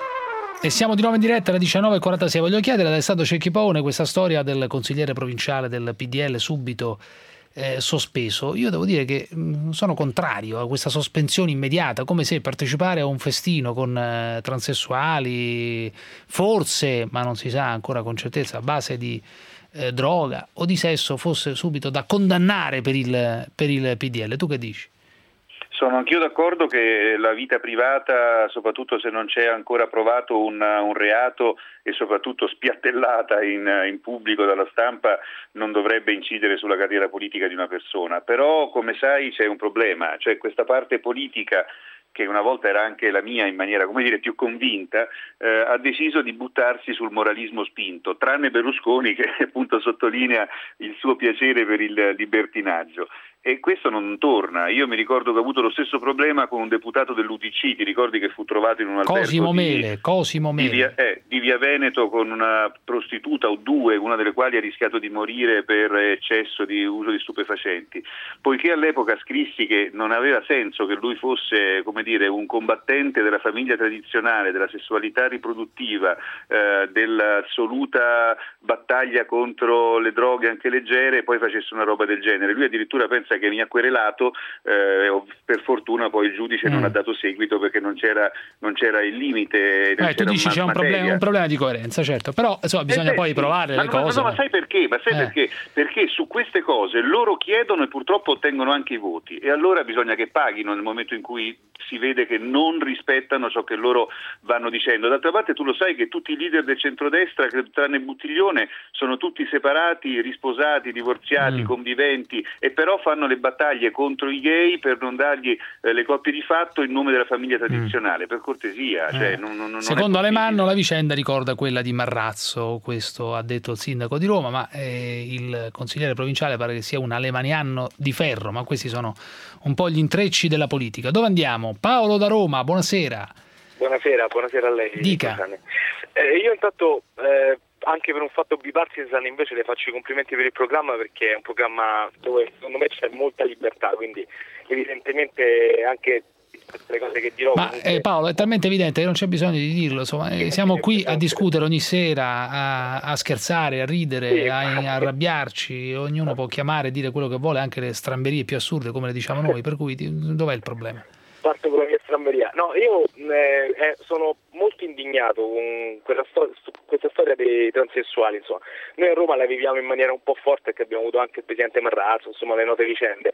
E siamo di nuovo in diretta alle diciannove e quarantasei. Voglio chiedere ad Alessandro Cecchipone questa storia del consigliere provinciale del P D L subito eh, sospeso. Io devo dire che mh, sono contrario a questa sospensione immediata, come se partecipare a un festino con eh, transessuali, forse, ma non si sa ancora con certezza, a base di eh, droga o di sesso, fosse subito da condannare per il, per il P D L. Tu che dici? Sono anch'io d'accordo che la vita privata, soprattutto se non c'è ancora provato un, un reato e soprattutto spiattellata in, in pubblico dalla stampa, non dovrebbe incidere sulla carriera politica di una persona. Però, come sai, c'è un problema, cioè questa parte politica, che una volta era anche la mia in maniera, come dire, più convinta, eh, ha deciso di buttarsi sul moralismo spinto, tranne Berlusconi che appunto sottolinea il suo piacere per il libertinaggio. E questo non torna. Io mi ricordo che ho avuto lo stesso problema con un deputato dell'U D C, ti ricordi che fu trovato in un albergo Cosimo di, Mele, Cosimo di, Mele. via, eh, di via Veneto con una prostituta o due, una delle quali ha rischiato di morire per eccesso di uso di stupefacenti. Poiché all'epoca scrissi che non aveva senso che lui fosse, come dire, un combattente della famiglia tradizionale, della sessualità riproduttiva, eh, dell'assoluta battaglia contro le droghe anche leggere, e poi facesse una roba del genere. Lui addirittura pensa che mi ha querelato, eh, per fortuna poi il giudice mm. non ha dato seguito perché non c'era, non c'era il limite. Eh, tu dici c'è un problema, un problema di coerenza, certo, però insomma, bisogna eh, poi sì. provare ma le no, cose. No, ma sai perché? Ma sai eh. perché? Perché su queste cose loro chiedono e purtroppo ottengono anche i voti, e allora bisogna che paghino nel momento in cui si vede che non rispettano ciò che loro vanno dicendo. D'altra parte tu lo sai che tutti i leader del centrodestra, tranne Buttiglione, sono tutti separati, risposati, divorziati, mm. conviventi, e però fanno le battaglie contro i gay per non dargli eh, le coppie di fatto in nome della famiglia tradizionale. Mm. Per cortesia, cioè, eh. non, non, non secondo Alemanno la vicenda ricorda quella di Marrazzo, questo ha detto il sindaco di Roma, ma eh, il consigliere provinciale pare che sia un alemaniano di ferro, ma questi sono un po' gli intrecci della politica. Dove andiamo? Paolo da Roma, buonasera. Buonasera, buonasera a lei. Dica. Eh, io intanto eh, anche per un fatto bipartisan invece le faccio i complimenti per il programma, perché è un programma dove secondo me c'è molta libertà, quindi evidentemente anche le cose che dirò. Ma comunque... eh, Paolo, è talmente evidente che non c'è bisogno di dirlo, insomma, eh, siamo qui a discutere ogni sera, a, a scherzare, a ridere, a, a arrabbiarci, ognuno può chiamare e dire quello che vuole, anche le stramberie più assurde come le diciamo noi, per cui dov'è il problema? Parto con la mia stramberia. No, io eh, eh, sono molto indignato con quella stor- questa storia dei transessuali, insomma. Noi a Roma la viviamo in maniera un po' forte, perché abbiamo avuto anche il presidente Marrazzo, insomma, le note vicende.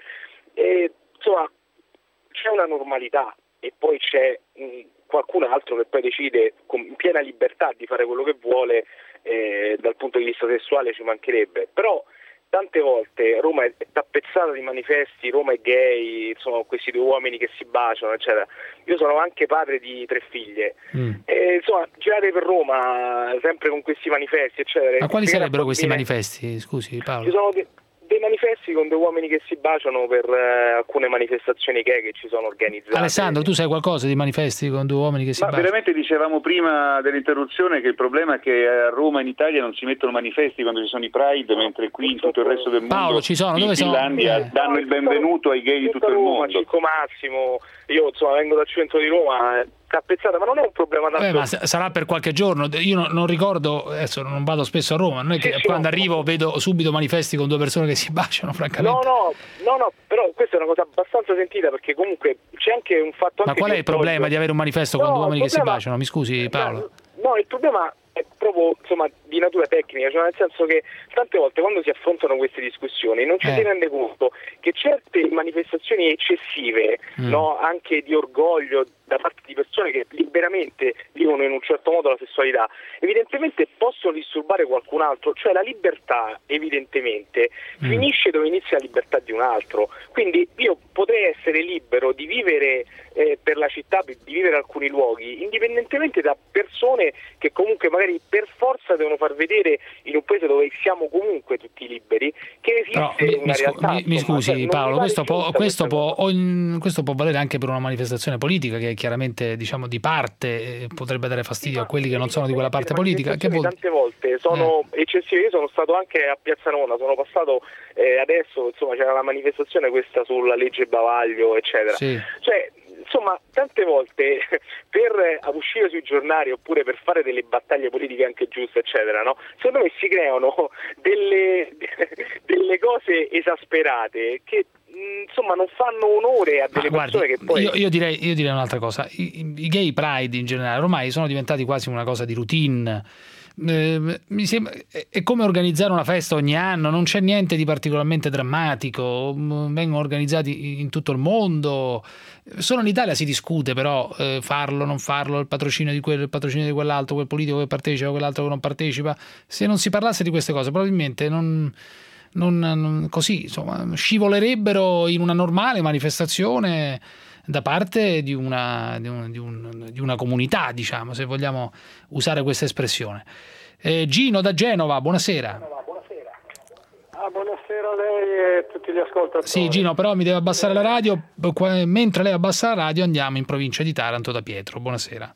E insomma c'è una normalità e poi c'è mh, qualcun altro che poi decide con piena libertà di fare quello che vuole, eh, dal punto di vista sessuale ci mancherebbe, però tante volte Roma è tappezzata di manifesti, Roma è gay, insomma, questi due uomini che si baciano, eccetera. Io sono anche padre di tre figlie, mm. e insomma girate per Roma sempre con questi manifesti, eccetera. Ma quali sarebbero questi manifesti, scusi Paolo? Ci sono de- dei manifesti con due uomini che si baciano per eh, alcune manifestazioni gay che ci sono organizzate. Alessandro, tu sai qualcosa di manifesti con due uomini che si Ma baciano? veramente dicevamo prima dell'interruzione che il problema è che a Roma, in Italia, non si mettono manifesti quando ci sono i Pride, mentre qui in tutto il resto del mondo, Paolo, ci sono, dove in Finlandia, sono? danno il benvenuto ai gay di tutto il mondo. Circo Massimo, io insomma vengo dal centro di Roma, eh, tappezzata, ma non è un problema tanto... Eh, ma sarà per qualche giorno, io non, non ricordo, adesso non vado spesso a Roma, non è che sì, sì, quando no, arrivo no. vedo subito manifesti con due persone che si baciano, francamente. No, no, no, no, però questa è una cosa abbastanza sentita, perché comunque c'è anche un fatto... Ma anche qual è il problema voglio... di avere un manifesto no, con due uomini problema... che si baciano? Mi scusi Paolo. No, il problema è proprio insomma di natura tecnica, cioè nel senso che tante volte quando si affrontano queste discussioni non ci eh. si rende conto che certe manifestazioni eccessive, mm. no? Anche di orgoglio da parte di persone che liberamente vivono in un certo modo la sessualità, evidentemente possono disturbare qualcun altro, cioè la libertà evidentemente mm. finisce dove inizia la libertà di un altro. Quindi io potrei essere libero di vivere eh, per la città, di vivere alcuni luoghi, indipendentemente da persone che comunque magari per forza devono far vedere in un paese dove siamo comunque tutti liberi che esiste Però, mi, una mi, realtà. mi, mi insomma, scusi cioè, Paolo, questo può, questo, può, cosa. questo può valere anche per una manifestazione politica che chiaramente, diciamo, di parte eh, potrebbe dare fastidio a quelli che non sono di quella parte politica. Che vuol... Tante volte sono eh. eccessive. Io sono stato anche a Piazza Navona, sono passato eh, adesso, insomma, c'era la manifestazione questa sulla legge bavaglio, eccetera. Sì. Cioè, insomma, tante volte per uscire sui giornali oppure per fare delle battaglie politiche anche giuste, eccetera, no? Secondo me si creano delle, delle cose esasperate che insomma non fanno onore a delle Ma persone guardi, che poi... Io, io, direi, io direi un'altra cosa. I, I gay pride in generale ormai sono diventati quasi una cosa di routine. Eh, mi sembra, è come organizzare una festa ogni anno, non c'è niente di particolarmente drammatico, vengono organizzati in tutto il mondo, solo in Italia si discute però eh, farlo, non farlo, il patrocinio di quello, il patrocinio di quell'altro, quel politico che partecipa, quell'altro che non partecipa. Se non si parlasse di queste cose probabilmente non, non, non così insomma scivolerebbero in una normale manifestazione da parte di una, di, un, di, un, di una comunità, diciamo, se vogliamo usare questa espressione. Eh, Gino da Genova, buonasera. Ah, buonasera a lei e a tutti gli ascoltatori. Sì, Gino, però mi deve abbassare la radio. Mentre lei abbassa la radio andiamo in provincia di Taranto da Pietro. Buonasera.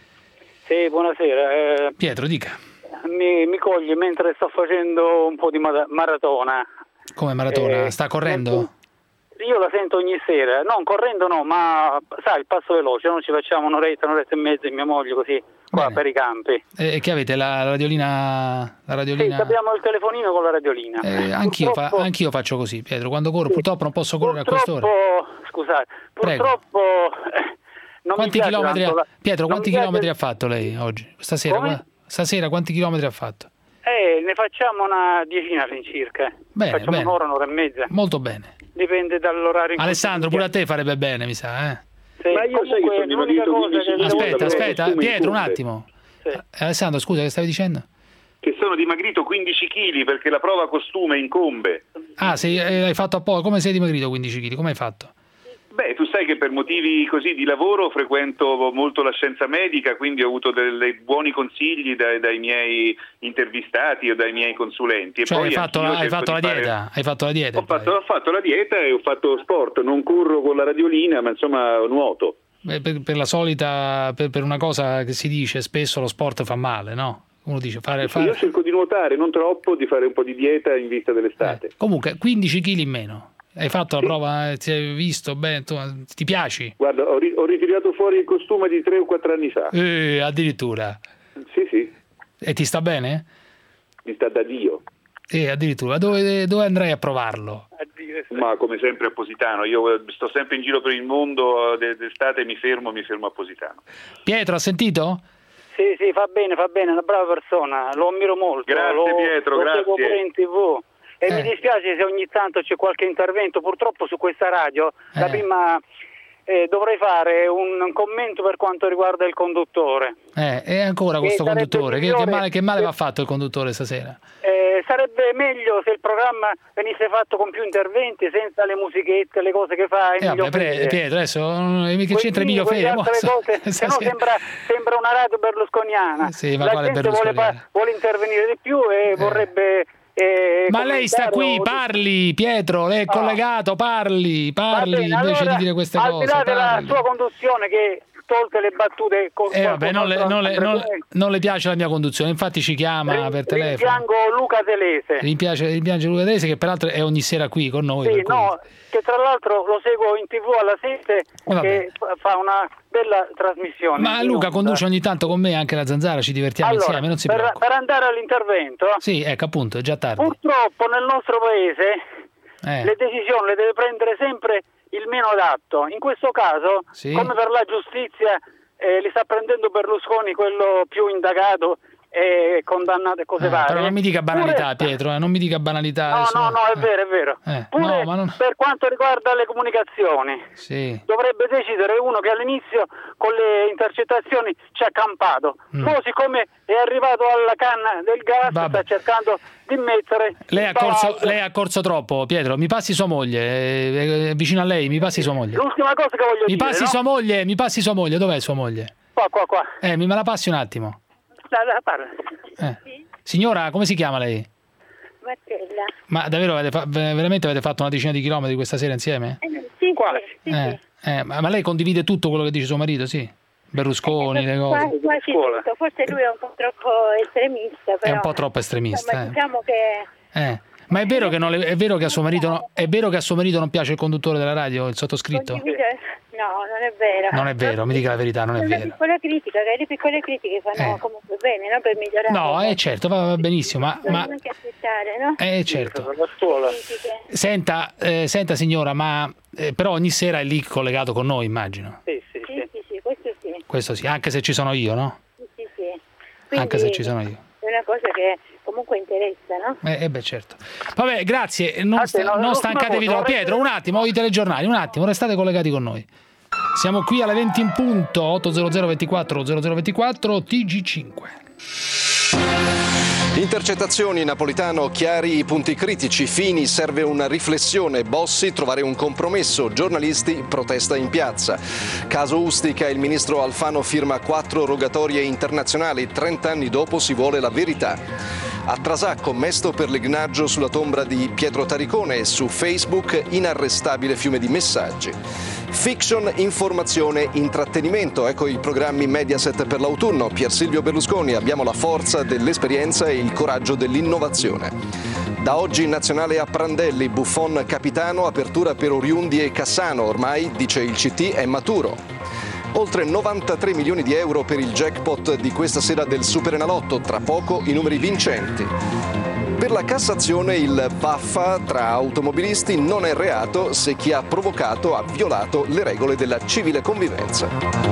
Sì, buonasera. Eh, Pietro, dica. Mi, mi coglie mentre sto facendo un po' di maratona. Come maratona? Eh, Sta correndo? Io la sento ogni sera, non correndo no, ma sai, il passo veloce, noi ci facciamo un'oretta, un'oretta e mezza e mia moglie così, qua Bene. per i campi. E che avete, la radiolina? La radiolina? Sì, abbiamo il telefonino con la radiolina. Eh, anch'io, fa, anch'io faccio così, Pietro, quando corro, sì. Purtroppo non posso correre purtroppo, a quest'ora. Scusate, purtroppo eh, non quanti mi chilometri ha, la... Pietro, quanti piace... chilometri ha fatto lei oggi? Stasera, Come? Stasera quanti chilometri ha fatto? Eh, ne facciamo una decina all'incirca. Bene, facciamo bene. un'ora, un'ora e mezza. Molto bene. Dipende dall'orario. Alessandro, pure a te farebbe bene, mi sa, eh? Sì, ma io comunque, sai che sono l'unica cosa che aspetta, aspetta, Pietro, un attimo. Sì. Alessandro, scusa, che stavi dicendo? Che sono dimagrito quindici chili perché la prova costume incombe. Ah, sei, eh, hai fatto apposta. Come sei dimagrito quindici chili? Come hai fatto? Beh, tu sai che per motivi così di lavoro frequento molto la scienza medica, quindi ho avuto dei buoni consigli dai, dai miei intervistati o dai miei consulenti. E cioè poi hai fatto, hai fatto la fare... dieta? Hai fatto la dieta? Ho fatto, ho fatto la dieta e ho fatto sport, non corro con la radiolina, ma insomma nuoto. Beh, per, per la solita, per, per una cosa che si dice spesso, lo sport fa male, no? Uno dice fare, fare... Io cerco di nuotare, non troppo, di fare un po' di dieta in vista dell'estate. Eh, comunque, quindici chili in meno. Hai fatto la sì. prova, ti hai visto bene, tu, ti piaci? Guarda, ho, ri- ho ritirato fuori il costume di tre o quattro anni fa. Eh, addirittura? Sì, sì. E ti sta bene? Mi sta da Dio. Eh, addirittura. Dove, dove andrai a provarlo? Ma come sempre a Positano. Io sto sempre in giro per il mondo, d'estate mi fermo, mi fermo a Positano. Pietro, ha sentito? Sì, sì, fa bene, fa bene, è una brava persona, lo ammiro molto. Grazie lo, Pietro, lo grazie. Seguo pure in tivù. E Eh. mi dispiace se ogni tanto c'è qualche intervento, purtroppo su questa radio, la Eh. prima eh, dovrei fare un, un commento per quanto riguarda il conduttore. Eh, e ancora questo Che sarebbe conduttore, che, che migliore male, che male se- va fatto il conduttore stasera? Eh, sarebbe meglio se il programma venisse fatto con più interventi, senza le musichette, le cose che fa Eh, Emilio vabbè, pre- Fede. Pietro, adesso eh, che c'entra Emilio Quelle Fede? altre cose, se no sembra, sembra una radio berlusconiana. Sì, ma la quale gente vuole, berlusconiana? fa- vuole intervenire di più e vorrebbe... eh, Ma lei sta qui, commentare o- parli Pietro, lei è Ah. collegato, parli, parli Va bene, invece allora, di dire queste al cose. di là della parli. sua conduzione che tolte le battute con Eh vabbè, non le, non, le, non, qualcun non le piace la mia conduzione, infatti ci chiama altro, per telefono. rimpiango Luca Telese. Rimpiace, rimpiange Luca Telese, che peraltro è ogni sera qui con noi. Sì, per cui- no, che tra l'altro lo seguo in tv alla sette, vabbè. che fa- fa una bella trasmissione. Ma in Luca onda. conduce ogni tanto con me anche la Zanzara, ci divertiamo Allora, insieme, non si per, preoccupi. per andare all'intervento, Sì, ecco appunto, è già tardi. purtroppo nel nostro paese Eh. le decisioni le deve prendere sempre il meno adatto. In questo caso, Sì. come per la giustizia, eh, li sta prendendo Berlusconi, quello più indagato, e condannate cose Eh, varie. però non mi dica banalità, Pure- Pietro, eh, non mi dica banalità. No, adesso. no, no, è vero, è vero. Eh, Pure no, ma non... per quanto riguarda le comunicazioni, Sì. dovrebbe decidere uno che all'inizio con le intercettazioni ci ha campato. Mm. Poi siccome è arrivato alla canna del gas, Vabbè. sta cercando di mettere... Lei ha, il corso, palazzo. lei ha corso troppo, Pietro. Mi passi sua moglie, è, è vicino a lei, mi passi sua moglie. L'ultima cosa che voglio Mi dire, passi no? sua moglie, mi passi sua moglie, dov'è sua moglie? Qua, qua, qua. Eh, mi me la passi un attimo. Da, da, parla. Eh. Signora, come si chiama lei? Martella. Ma davvero avete fa- veramente avete fatto una decina di chilometri questa sera insieme? Eh, sì, quasi. Sì, Eh, eh, ma ma lei condivide tutto quello che dice suo marito, sì? Berlusconi, le cose. quasi, quasi tutto. Forse lui è un po' troppo estremista, però È un po' troppo estremista. insomma, eh. diciamo che Eh. Ma è vero che non le- è vero che a suo marito no- è vero che a suo marito non piace il conduttore della radio, il sottoscritto? condivide- no, non è vero. Non è vero, mi dica la verità, non è una vero. piccola critica, che le piccole critiche fanno Eh. comunque bene, no? Per migliorare. No, eh certo, va, va benissimo, ma, ma Bisogna anche aspettare, no? eh certo. La scuola. Critiche. Senta, eh, senta signora, ma eh, però ogni sera è lì collegato con noi, immagino. Sì, sì, Sì, sì, sì, questo sì. Questo sì, anche se ci sono io, no? Sì, sì, sì. Anche se ci sono io. È una cosa che comunque interessa, no? Eh, eh beh, certo. Vabbè, grazie. Non, sta- no, non l'ultima stancatevi cosa, troppo. vorrei- Pietro, un attimo, ho i telegiornali, un attimo, restate collegati con noi. Siamo qui alle venti in punto, ottocento ventiquattro zero zero ventiquattro T G cinque. Intercettazioni, Napolitano, chiari i punti critici, Fini, serve una riflessione, Bossi, trovare un compromesso, giornalisti, protesta in piazza. Caso Ustica, il ministro Alfano firma quattro rogatorie internazionali, trenta anni dopo si vuole la verità. A Trasacco, mesto per l'ignaggio sulla tomba di Pietro Taricone, su Facebook inarrestabile fiume di messaggi. Fiction, informazione, intrattenimento, ecco i programmi Mediaset per l'autunno. Pier Silvio Berlusconi, abbiamo la forza dell'esperienza e il coraggio dell'innovazione. Da oggi nazionale a Prandelli, Buffon capitano, apertura per Oriundi e Cassano, ormai, dice il C T, è maturo. Oltre novantatré milioni di euro per il jackpot di questa sera del Superenalotto, tra poco i numeri vincenti. Per la Cassazione il vaffa tra automobilisti non è reato se chi ha provocato ha violato le regole della civile convivenza.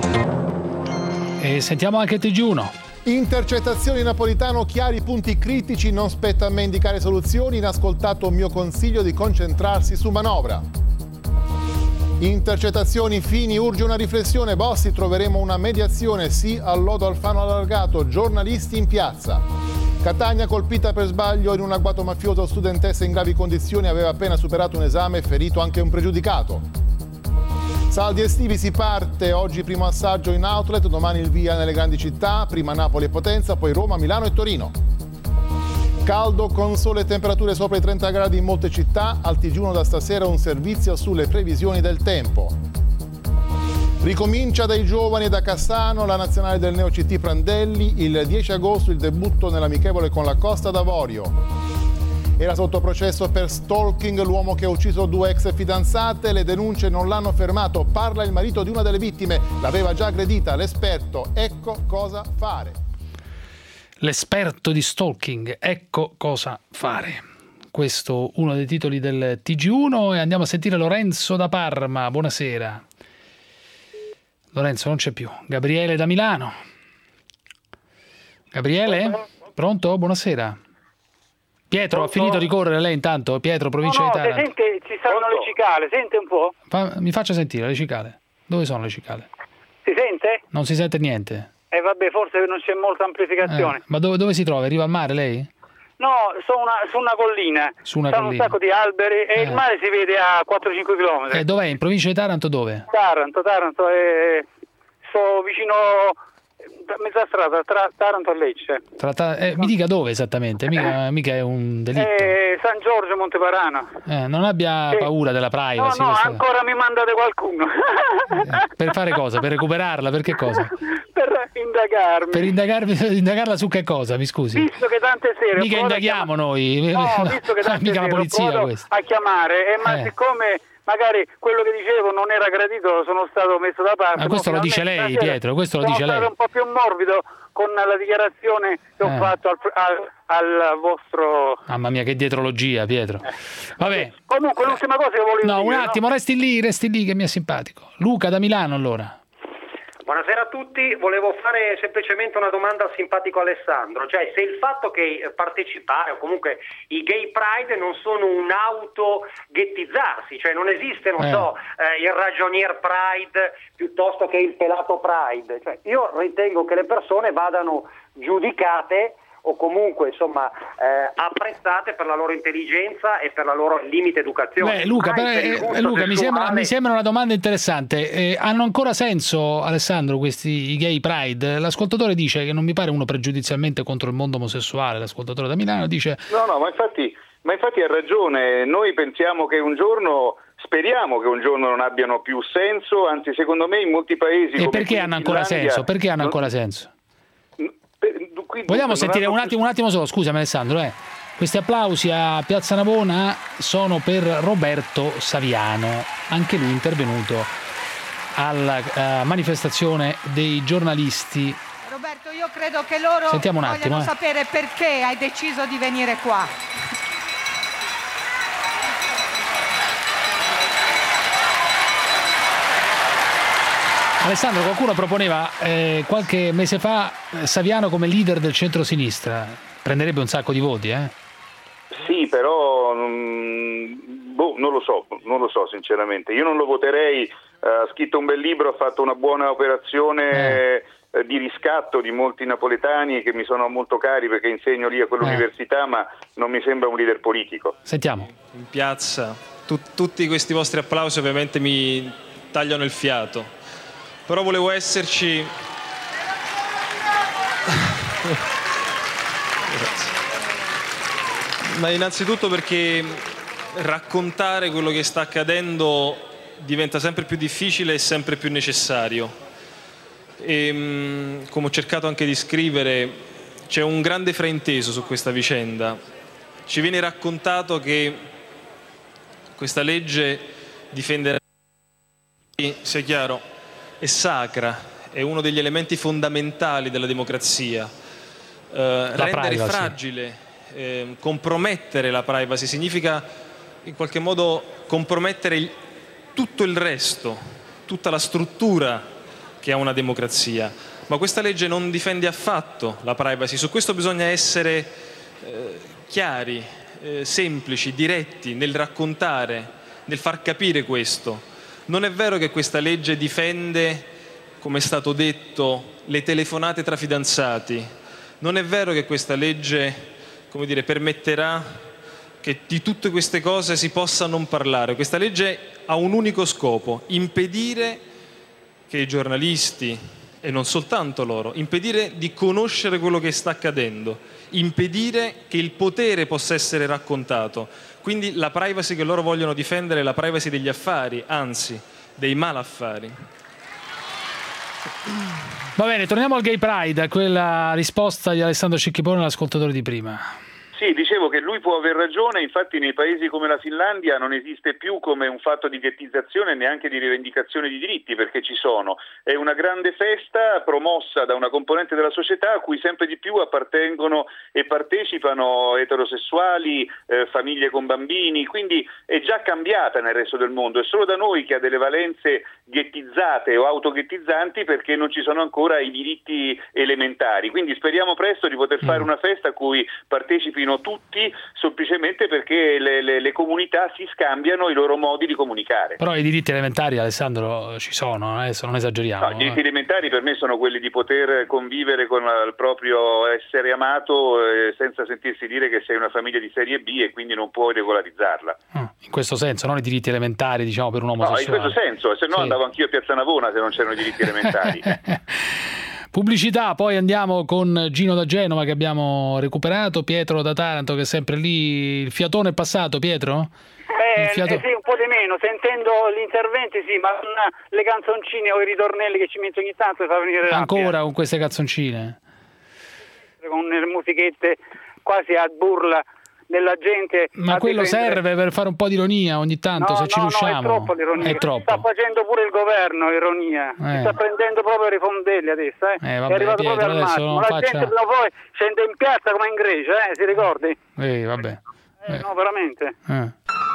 E sentiamo anche T G uno. Intercettazioni Napolitano, chiari punti critici, non spetta a me indicare soluzioni, inascoltato il mio consiglio di concentrarsi su manovra. Intercettazioni, Fini, urge una riflessione, Bossi, troveremo una mediazione, sì al lodo Alfano allargato, giornalisti in piazza. Catania colpita per sbaglio in un agguato mafioso, studentessa in gravi condizioni, aveva appena superato un esame, ferito anche un pregiudicato. Saldi estivi, si parte, oggi primo assaggio in outlet, domani il via nelle grandi città, prima Napoli e Potenza, poi Roma, Milano e Torino. Caldo con sole e temperature sopra i trenta gradi in molte città, al T G uno da stasera un servizio sulle previsioni del tempo. Ricomincia dai giovani e da Cassano la nazionale del Neo C T Prandelli, il dieci agosto il debutto nell'amichevole con la Costa d'Avorio. Era sotto processo per stalking l'uomo che ha ucciso due ex fidanzate, le denunce non l'hanno fermato, parla il marito di una delle vittime, l'aveva già aggredita, l'esperto, ecco cosa fare. L'esperto di stalking, ecco cosa fare. Questo uno dei titoli del T G uno e andiamo a sentire Lorenzo da Parma. Buonasera. Lorenzo non c'è più. Gabriele da Milano. Gabriele? Pronto? Buonasera. Pietro, ha finito di correre lei intanto? Pietro, provincia no, no, di Taranto. Sente, ci stanno le cicale, sente un po'? Fa- mi faccia sentire le cicale. Dove sono le cicale? Si sente? Non si sente niente. E eh, vabbè, forse non c'è molta amplificazione. Eh, ma dove, dove si trova? Arriva al mare lei? No, sono una, su una collina. Su una Sono collina. un sacco di alberi e Eh. il mare si vede a quattro cinque chilometri. Eh, dov'è? In provincia di Taranto dove? Taranto, Taranto, è... sto vicino a mezza strada tra Taranto e Lecce. Tra ta- eh, mi dica dove esattamente, mica, mica è un delitto. Eh, San Giorgio Monteparano. Eh, non abbia Sì. paura della No, privacy. no, questa- ancora mi mandate qualcuno Per fare cosa? Per recuperarla? Per che cosa? per indagarmi. Per indagarvi, indagarla su che cosa, mi scusi? Visto che tante sere ho Mica provato a indaghiamo noi. chiamare- No, visto che tante mica la sere ho polizia provato questa. a chiamare, eh, ma Eh. siccome magari quello che dicevo non era gradito, sono stato messo da parte. Ma questo Mo lo dice finalmente lei, stasera Pietro, questo lo sono dice stato lei. un po' più morbido con la dichiarazione che ho Eh. fatto al, al- al vostro... Mamma mia, che dietrologia, Pietro. Vabbè. Comunque l'ultima cosa che volevo No, dire... un attimo, resti lì, resti lì che mi è simpatico. Luca da Milano allora. Buonasera a tutti, volevo fare semplicemente una domanda al simpatico Alessandro, cioè se il fatto che partecipare o comunque i gay pride non sono un auto ghettizzarsi, cioè non esiste, non eh. so, eh, il ragionier pride piuttosto che il pelato pride, cioè, io ritengo che le persone vadano giudicate o comunque insomma eh, apprezzate per la loro intelligenza e per la loro limite educazione. Beh, Luca, per eh, Luca mi, sembra, mi sembra una domanda interessante. Eh, hanno ancora senso, Alessandro, questi gay pride? L'ascoltatore dice che non mi pare uno pregiudizialmente contro il mondo omosessuale, l'ascoltatore da Milano dice... No, no, ma infatti, ma infatti ha ragione, noi pensiamo che un giorno... Speriamo che un giorno non abbiano più senso, anzi secondo me in molti paesi... E perché hanno ancora Finlandia, senso? Perché hanno ancora non... senso? Vogliamo sentire un attimo, un attimo solo, scusami Alessandro, eh. Questi applausi a Piazza Navona sono per Roberto Saviano, anche lui intervenuto alla uh, manifestazione dei giornalisti. Roberto, io credo che loro Sentiamo un vogliano attimo, eh. sapere perché hai deciso di venire qua. Alessandro, qualcuno proponeva eh, qualche mese fa eh, Saviano come leader del centro-sinistra, prenderebbe un sacco di voti, eh? Sì, però mh, boh, non lo so, non lo so sinceramente. Io non lo voterei, eh, ha scritto un bel libro, ha fatto una buona operazione eh. Eh, di riscatto di molti napoletani che mi sono molto cari perché insegno lì a quell'università, eh. ma non mi sembra un leader politico. Sentiamo. In piazza, tu, tutti questi vostri applausi ovviamente mi tagliano il fiato. Però volevo esserci. Ma innanzitutto perché raccontare quello che sta accadendo diventa sempre più difficile e sempre più necessario. E, come ho cercato anche di scrivere, c'è un grande frainteso su questa vicenda. Ci viene raccontato che questa legge difenderà, sia chiaro, è sacra, è uno degli elementi fondamentali della democrazia. Eh, rendere privacy. fragile, eh, compromettere la privacy significa in qualche modo compromettere il, tutto il resto, tutta la struttura che ha una democrazia. Ma questa legge non difende affatto la privacy, su questo bisogna essere eh, chiari, eh, semplici, diretti nel raccontare, nel far capire questo. Non è vero che questa legge difende, come è stato detto, le telefonate tra fidanzati. Non è vero che questa legge, come dire, permetterà che di tutte queste cose si possa non parlare. Questa legge ha un unico scopo: impedire che i giornalisti, e non soltanto loro, impedire di conoscere quello che sta accadendo, impedire che il potere possa essere raccontato. Quindi la privacy che loro vogliono difendere è la privacy degli affari, anzi, dei malaffari. Va bene, torniamo al Gay Pride, a quella risposta di Alessandro Cicchipone, l'ascoltatore di prima. Sì, dicevo che lui può aver ragione, infatti nei paesi come la Finlandia non esiste più come un fatto di ghettizzazione e neanche di rivendicazione di diritti, perché ci sono. È una grande festa promossa da una componente della società a cui sempre di più appartengono e partecipano eterosessuali, eh, famiglie con bambini, quindi è già cambiata nel resto del mondo, è solo da noi che ha delle valenze ghettizzate o autoghettizzanti perché non ci sono ancora i diritti elementari. Quindi speriamo presto di poter fare una festa a cui partecipino tutti, semplicemente perché le, le, le comunità si scambiano i loro modi di comunicare. Però i diritti elementari, Alessandro, ci sono, adesso non esageriamo. No, i diritti eh. elementari per me sono quelli di poter convivere con il proprio essere amato eh, senza sentirsi dire che sei una famiglia di serie B e quindi non puoi regolarizzarla. In questo senso, non i diritti elementari, diciamo, per un omosessuale. No, in questo senso, se no sì. andavo anch'io a Piazza Navona se non c'erano i diritti elementari. Pubblicità, poi andiamo con Gino da Genova che abbiamo recuperato, Pietro da Taranto che è sempre lì. Il fiatone è passato, Pietro? Beh, fiato... eh sì, un po' di meno, sentendo gli interventi sì, ma con le canzoncine o i ritornelli che ci metto ogni tanto fa venire rabbia. Ancora con queste canzoncine? Con le musichette quasi a burla della gente. Ma quello difendere... serve per fare un po' di ironia ogni tanto, no, se ci no, riusciamo. No, è troppo l'ironia. È troppo. Sta facendo pure il governo ironia. Eh. Si sta prendendo proprio i fondelli adesso, eh. eh vabbè, è arrivato Pietro, proprio al massimo. La faccia... gente prima o poi scende in piazza come in Grecia, eh, si ricordi? Eh, vabbè. Eh, no, veramente. Eh.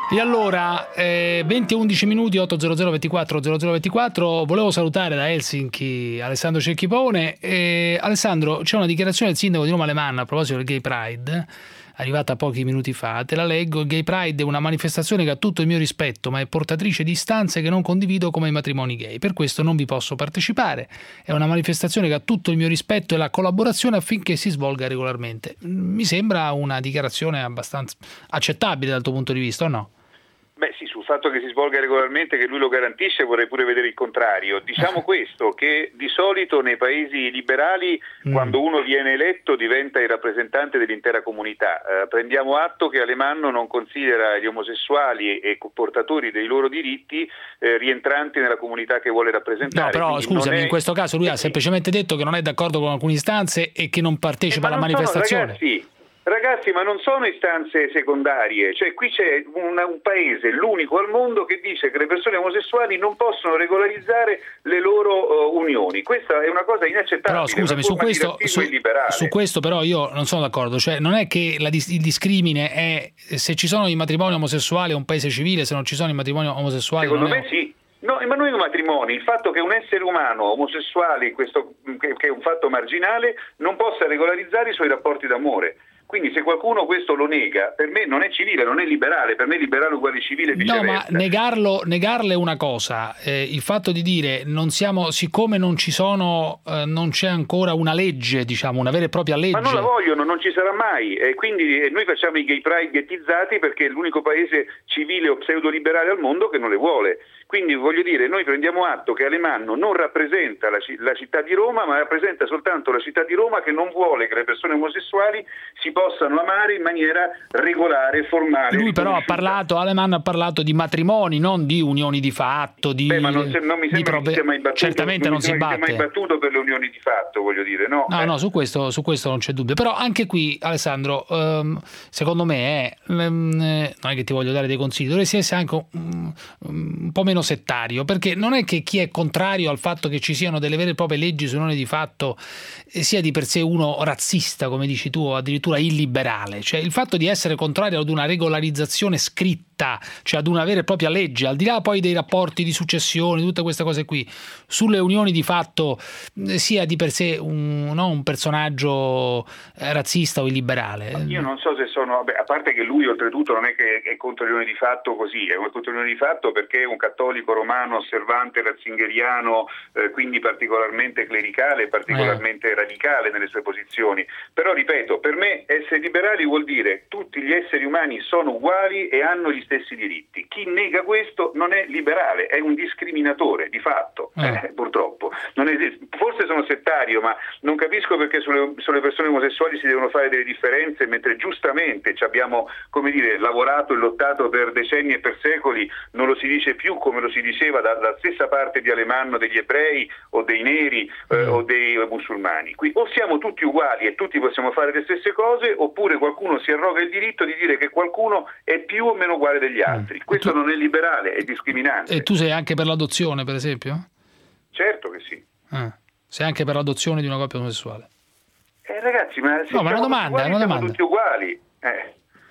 E allora, eh, venti e undici minuti, ottocento ventiquattro zero zero ventiquattro, volevo salutare da Helsinki Alessandro Cecchipone. Eh, Alessandro, c'è una dichiarazione del sindaco di Roma Alemanno a proposito del Gay Pride, arrivata pochi minuti fa, te la leggo. Il Gay Pride è una manifestazione che ha tutto il mio rispetto, ma è portatrice di istanze che non condivido come i matrimoni gay, per questo non vi posso partecipare. È una manifestazione che ha tutto il mio rispetto e la collaborazione affinché si svolga regolarmente. Mi sembra una dichiarazione abbastanza accettabile dal tuo punto di vista, o no? Beh sì, sul fatto che si svolga regolarmente, che lui lo garantisce, vorrei pure vedere il contrario. Diciamo questo, che di solito nei paesi liberali mm. quando uno viene eletto diventa il rappresentante dell'intera comunità. Eh, prendiamo atto che Alemanno non considera gli omosessuali e portatori dei loro diritti eh, rientranti nella comunità che vuole rappresentare. No, però Quindi scusami, è... in questo caso lui ha semplicemente detto che non è d'accordo con alcune istanze e che non partecipa eh, alla manifestazione. Sono, ragazzi, Ragazzi, ma non sono istanze secondarie, cioè qui c'è un, un paese, l'unico al mondo, che dice che le persone omosessuali non possono regolarizzare le loro uh, unioni. Questa è una cosa inaccettabile. Però scusami, su questo, su, su questo però io non sono d'accordo, cioè non è che la, il discrimine è se ci sono i matrimoni omosessuali è un paese civile, se non ci sono i matrimoni omosessuali Secondo non me è... sì. No, ma noi matrimoni, il fatto che un essere umano omosessuale, questo, che, che è un fatto marginale, non possa regolarizzare i suoi rapporti d'amore. Quindi se qualcuno questo lo nega, per me non è civile, non è liberale, per me liberale uguale civile e viceversa. No, ma negarlo, negarle è una cosa, eh, il fatto di dire non siamo, siccome non ci sono, eh, non c'è ancora una legge, diciamo, una vera e propria legge. Ma non la vogliono, non ci sarà mai, e quindi eh, noi facciamo i gay pride ghettizzati perché è l'unico paese civile o pseudo-liberale al mondo che non le vuole. Quindi voglio dire, noi prendiamo atto che Alemanno non rappresenta la, la città di Roma, ma rappresenta soltanto la città di Roma che non vuole che le persone omosessuali si possano amare in maniera regolare, formale. Lui però ha parlato, Alemanno ha parlato di matrimoni, non di unioni di fatto, di Beh, ma non, se, non mi sembra prove... che sia mai battuto, certamente non, non si batte. Non si è mai battuto per le unioni di fatto, voglio dire, no? No, eh. no, su questo, su questo non c'è dubbio. Però anche qui, Alessandro, ehm, secondo me, eh, non è che ti voglio dare dei consigli, dovresti essere anche un, un po' meno settario, perché non è che chi è contrario al fatto che ci siano delle vere e proprie leggi su unioni di fatto sia di per sé uno razzista, come dici tu, o addirittura illiberale. Cioè il fatto di essere contrario ad una regolarizzazione scritta, cioè ad una vera e propria legge, al di là poi dei rapporti di successione, tutte queste cose qui, sulle unioni di fatto, sia di per sé un, no, un personaggio razzista o illiberale. Io non so se sono, beh, a parte che lui oltretutto non è che è contro le unioni di fatto così, è contro le unioni di fatto perché è un cattolico romano osservante, ratzingeriano, eh, quindi particolarmente clericale, particolarmente eh. radicale nelle sue posizioni. Però ripeto, per me essere liberali vuol dire tutti gli esseri umani sono uguali e hanno gli stessi diritti. Chi nega questo non è liberale, è un discriminatore di fatto, eh. Eh, purtroppo. Non esiste. Forse sono settario, ma non capisco perché sulle, sulle persone omosessuali si devono fare delle differenze, mentre giustamente ci abbiamo, come dire, lavorato e lottato per decenni e per secoli, non lo si dice più come lo si diceva dalla stessa parte di Alemanno degli ebrei o dei neri eh, o dei musulmani. Qui o siamo tutti uguali e tutti possiamo fare le stesse cose, oppure qualcuno si arroga il diritto di dire che qualcuno è più o meno uguale degli altri. Questo tu... non è liberale, è discriminante. E tu sei anche per l'adozione, per esempio? Certo che sì. Ah, sei anche per l'adozione di una coppia omosessuale? Eh ragazzi, ma se no, ma una domanda, uguali, una siamo domanda. tutti uguali. Eh.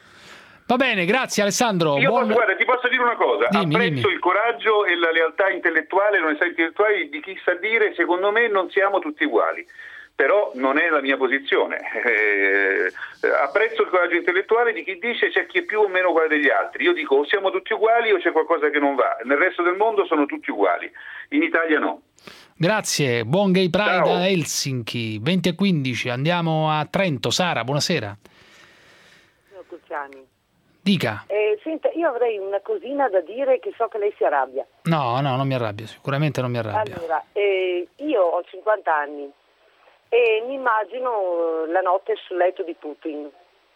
Va bene, grazie Alessandro. Io Buon... posso, guarda, ti posso dire una cosa, dimmi, apprezzo dimmi. il coraggio e la lealtà intellettuale, l'onestà intellettuale di chi sa dire secondo me non siamo tutti uguali, però non è la mia posizione. Eh, apprezzo il coraggio intellettuale di chi dice c'è chi è più o meno uguale degli altri. Io dico o siamo tutti uguali o c'è qualcosa che non va. Nel resto del mondo sono tutti uguali, in Italia no. Grazie, buon Gay Pride Ciao. a Helsinki, venti e quindici, andiamo a Trento. Sara, buonasera. Signor Cruciani. Dica. Eh, senta, io avrei una cosina da dire che so che lei si arrabbia. No, no, non mi arrabbio, sicuramente non mi arrabbio. Allora, eh, io ho cinquanta anni e mi immagino la notte sul letto di Putin.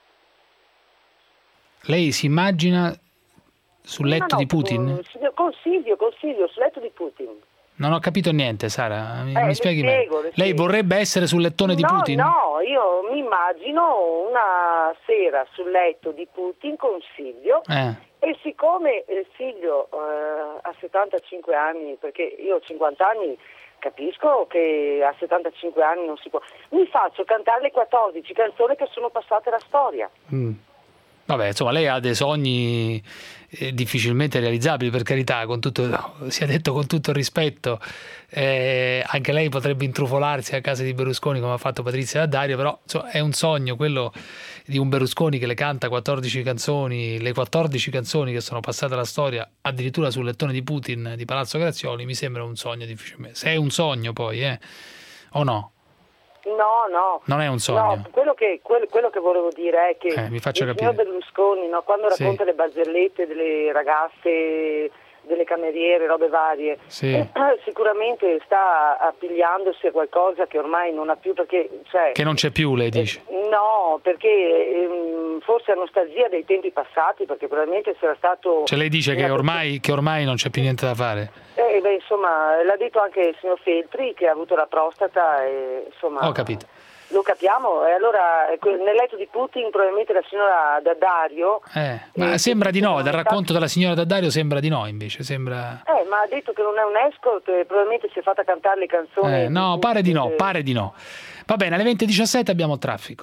Lei si immagina sul letto no, di Putin? Con, consiglio, consiglio, sul letto di Putin. Non ho capito niente, Sara, mi, eh, mi spieghi spiego, meglio. Lei spiego. vorrebbe essere sul lettone di no, Putin? No, io mi immagino una sera sul letto di Putin con Silvio eh. e siccome il figlio eh, ha settantacinque anni, perché io ho cinquanta anni, capisco che a settantacinque anni non si può, mi faccio cantare le quattordici canzoni che sono passate alla storia. Mm. Vabbè, insomma, lei ha dei sogni eh, difficilmente realizzabili, per carità, con tutto, no, sia detto con tutto il rispetto. Eh, anche lei potrebbe intrufolarsi a casa di Berlusconi come ha fatto Patrizia D'Addario, però insomma, è un sogno quello di un Berlusconi che le canta quattordici canzoni, le quattordici canzoni che sono passate alla storia, addirittura sul lettone di Putin di Palazzo Grazioli. Mi sembra un sogno difficilmente. Se è un sogno poi, eh, o no? No, no. Non è un sogno. No, quello che, quello, quello che volevo dire è che eh, mi faccio il capire. signor Berlusconi, no, quando sì. racconta le barzellette delle ragazze, delle cameriere, robe varie, sì. eh, sicuramente sta appigliandosi a qualcosa che ormai non ha più, perché cioè, che non c'è più, lei dice? Eh, no, perché ehm, forse ha nostalgia dei tempi passati, perché probabilmente sarà stato... Cioè lei dice che ormai, che ormai non c'è più niente da fare? Eh, beh, insomma, l'ha detto anche il signor Feltri, che ha avuto la prostata, e insomma... Ho capito. Lo capiamo, e allora nel letto di Putin probabilmente la signora D'Addario... Eh, ma eh, sembra di no, dal racconto della signora D'Addario sembra di no invece, sembra... Eh, ma ha detto che non è un escort e probabilmente si è fatta cantare le canzoni... Eh, no, pare di no, pare di no. Va bene, alle venti e diciassette abbiamo il traffico.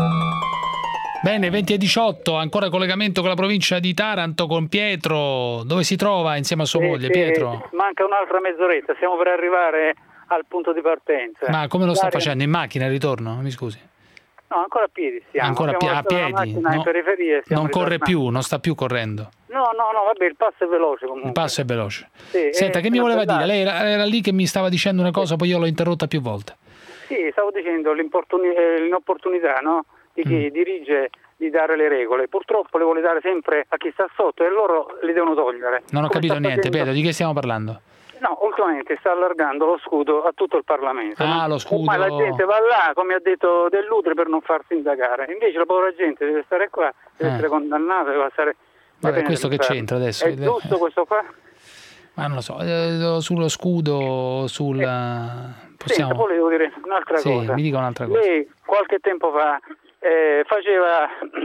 Bene, venti e diciotto, ancora collegamento con la provincia di Taranto, con Pietro. Dove si trova insieme a sua sì, moglie, sì, Pietro? Manca un'altra mezz'oretta, stiamo per arrivare al punto di partenza. Ma come lo sta Dario... facendo? In macchina il ritorno? Mi scusi. No, ancora a piedi stiamo. Ancora Stiamo a piedi? No, in periferia, non corre ritornando. più, non sta più correndo. No, no, no, vabbè, il passo è veloce comunque. Il passo è veloce. Sì, Senta, è che mi voleva dire? bellare. Lei era, era lì che mi stava dicendo una cosa, poi io l'ho interrotta più volte. Sì, stavo dicendo l'inopportunità, no? Di chi Mm. dirige di dare le regole. Purtroppo le vuole dare sempre a chi sta sotto e loro li devono togliere. Non ho Come capito sta niente, facendo... Pietro, di che stiamo parlando? No, ultimamente sta allargando lo scudo a tutto il Parlamento. Ah, no? lo scudo. Ma la gente va là, come ha detto Dell'Utri, per non farsi indagare. Invece la povera gente deve stare qua, deve Eh. essere condannata, deve stare... Vabbè, questo che c'entra adesso? È giusto questo qua? Ma non lo so, eh, sullo scudo, sul... Possiamo... Senta, volevo dire un'altra sì, cosa. mi dica un'altra cosa. Lei qualche tempo fa eh, faceva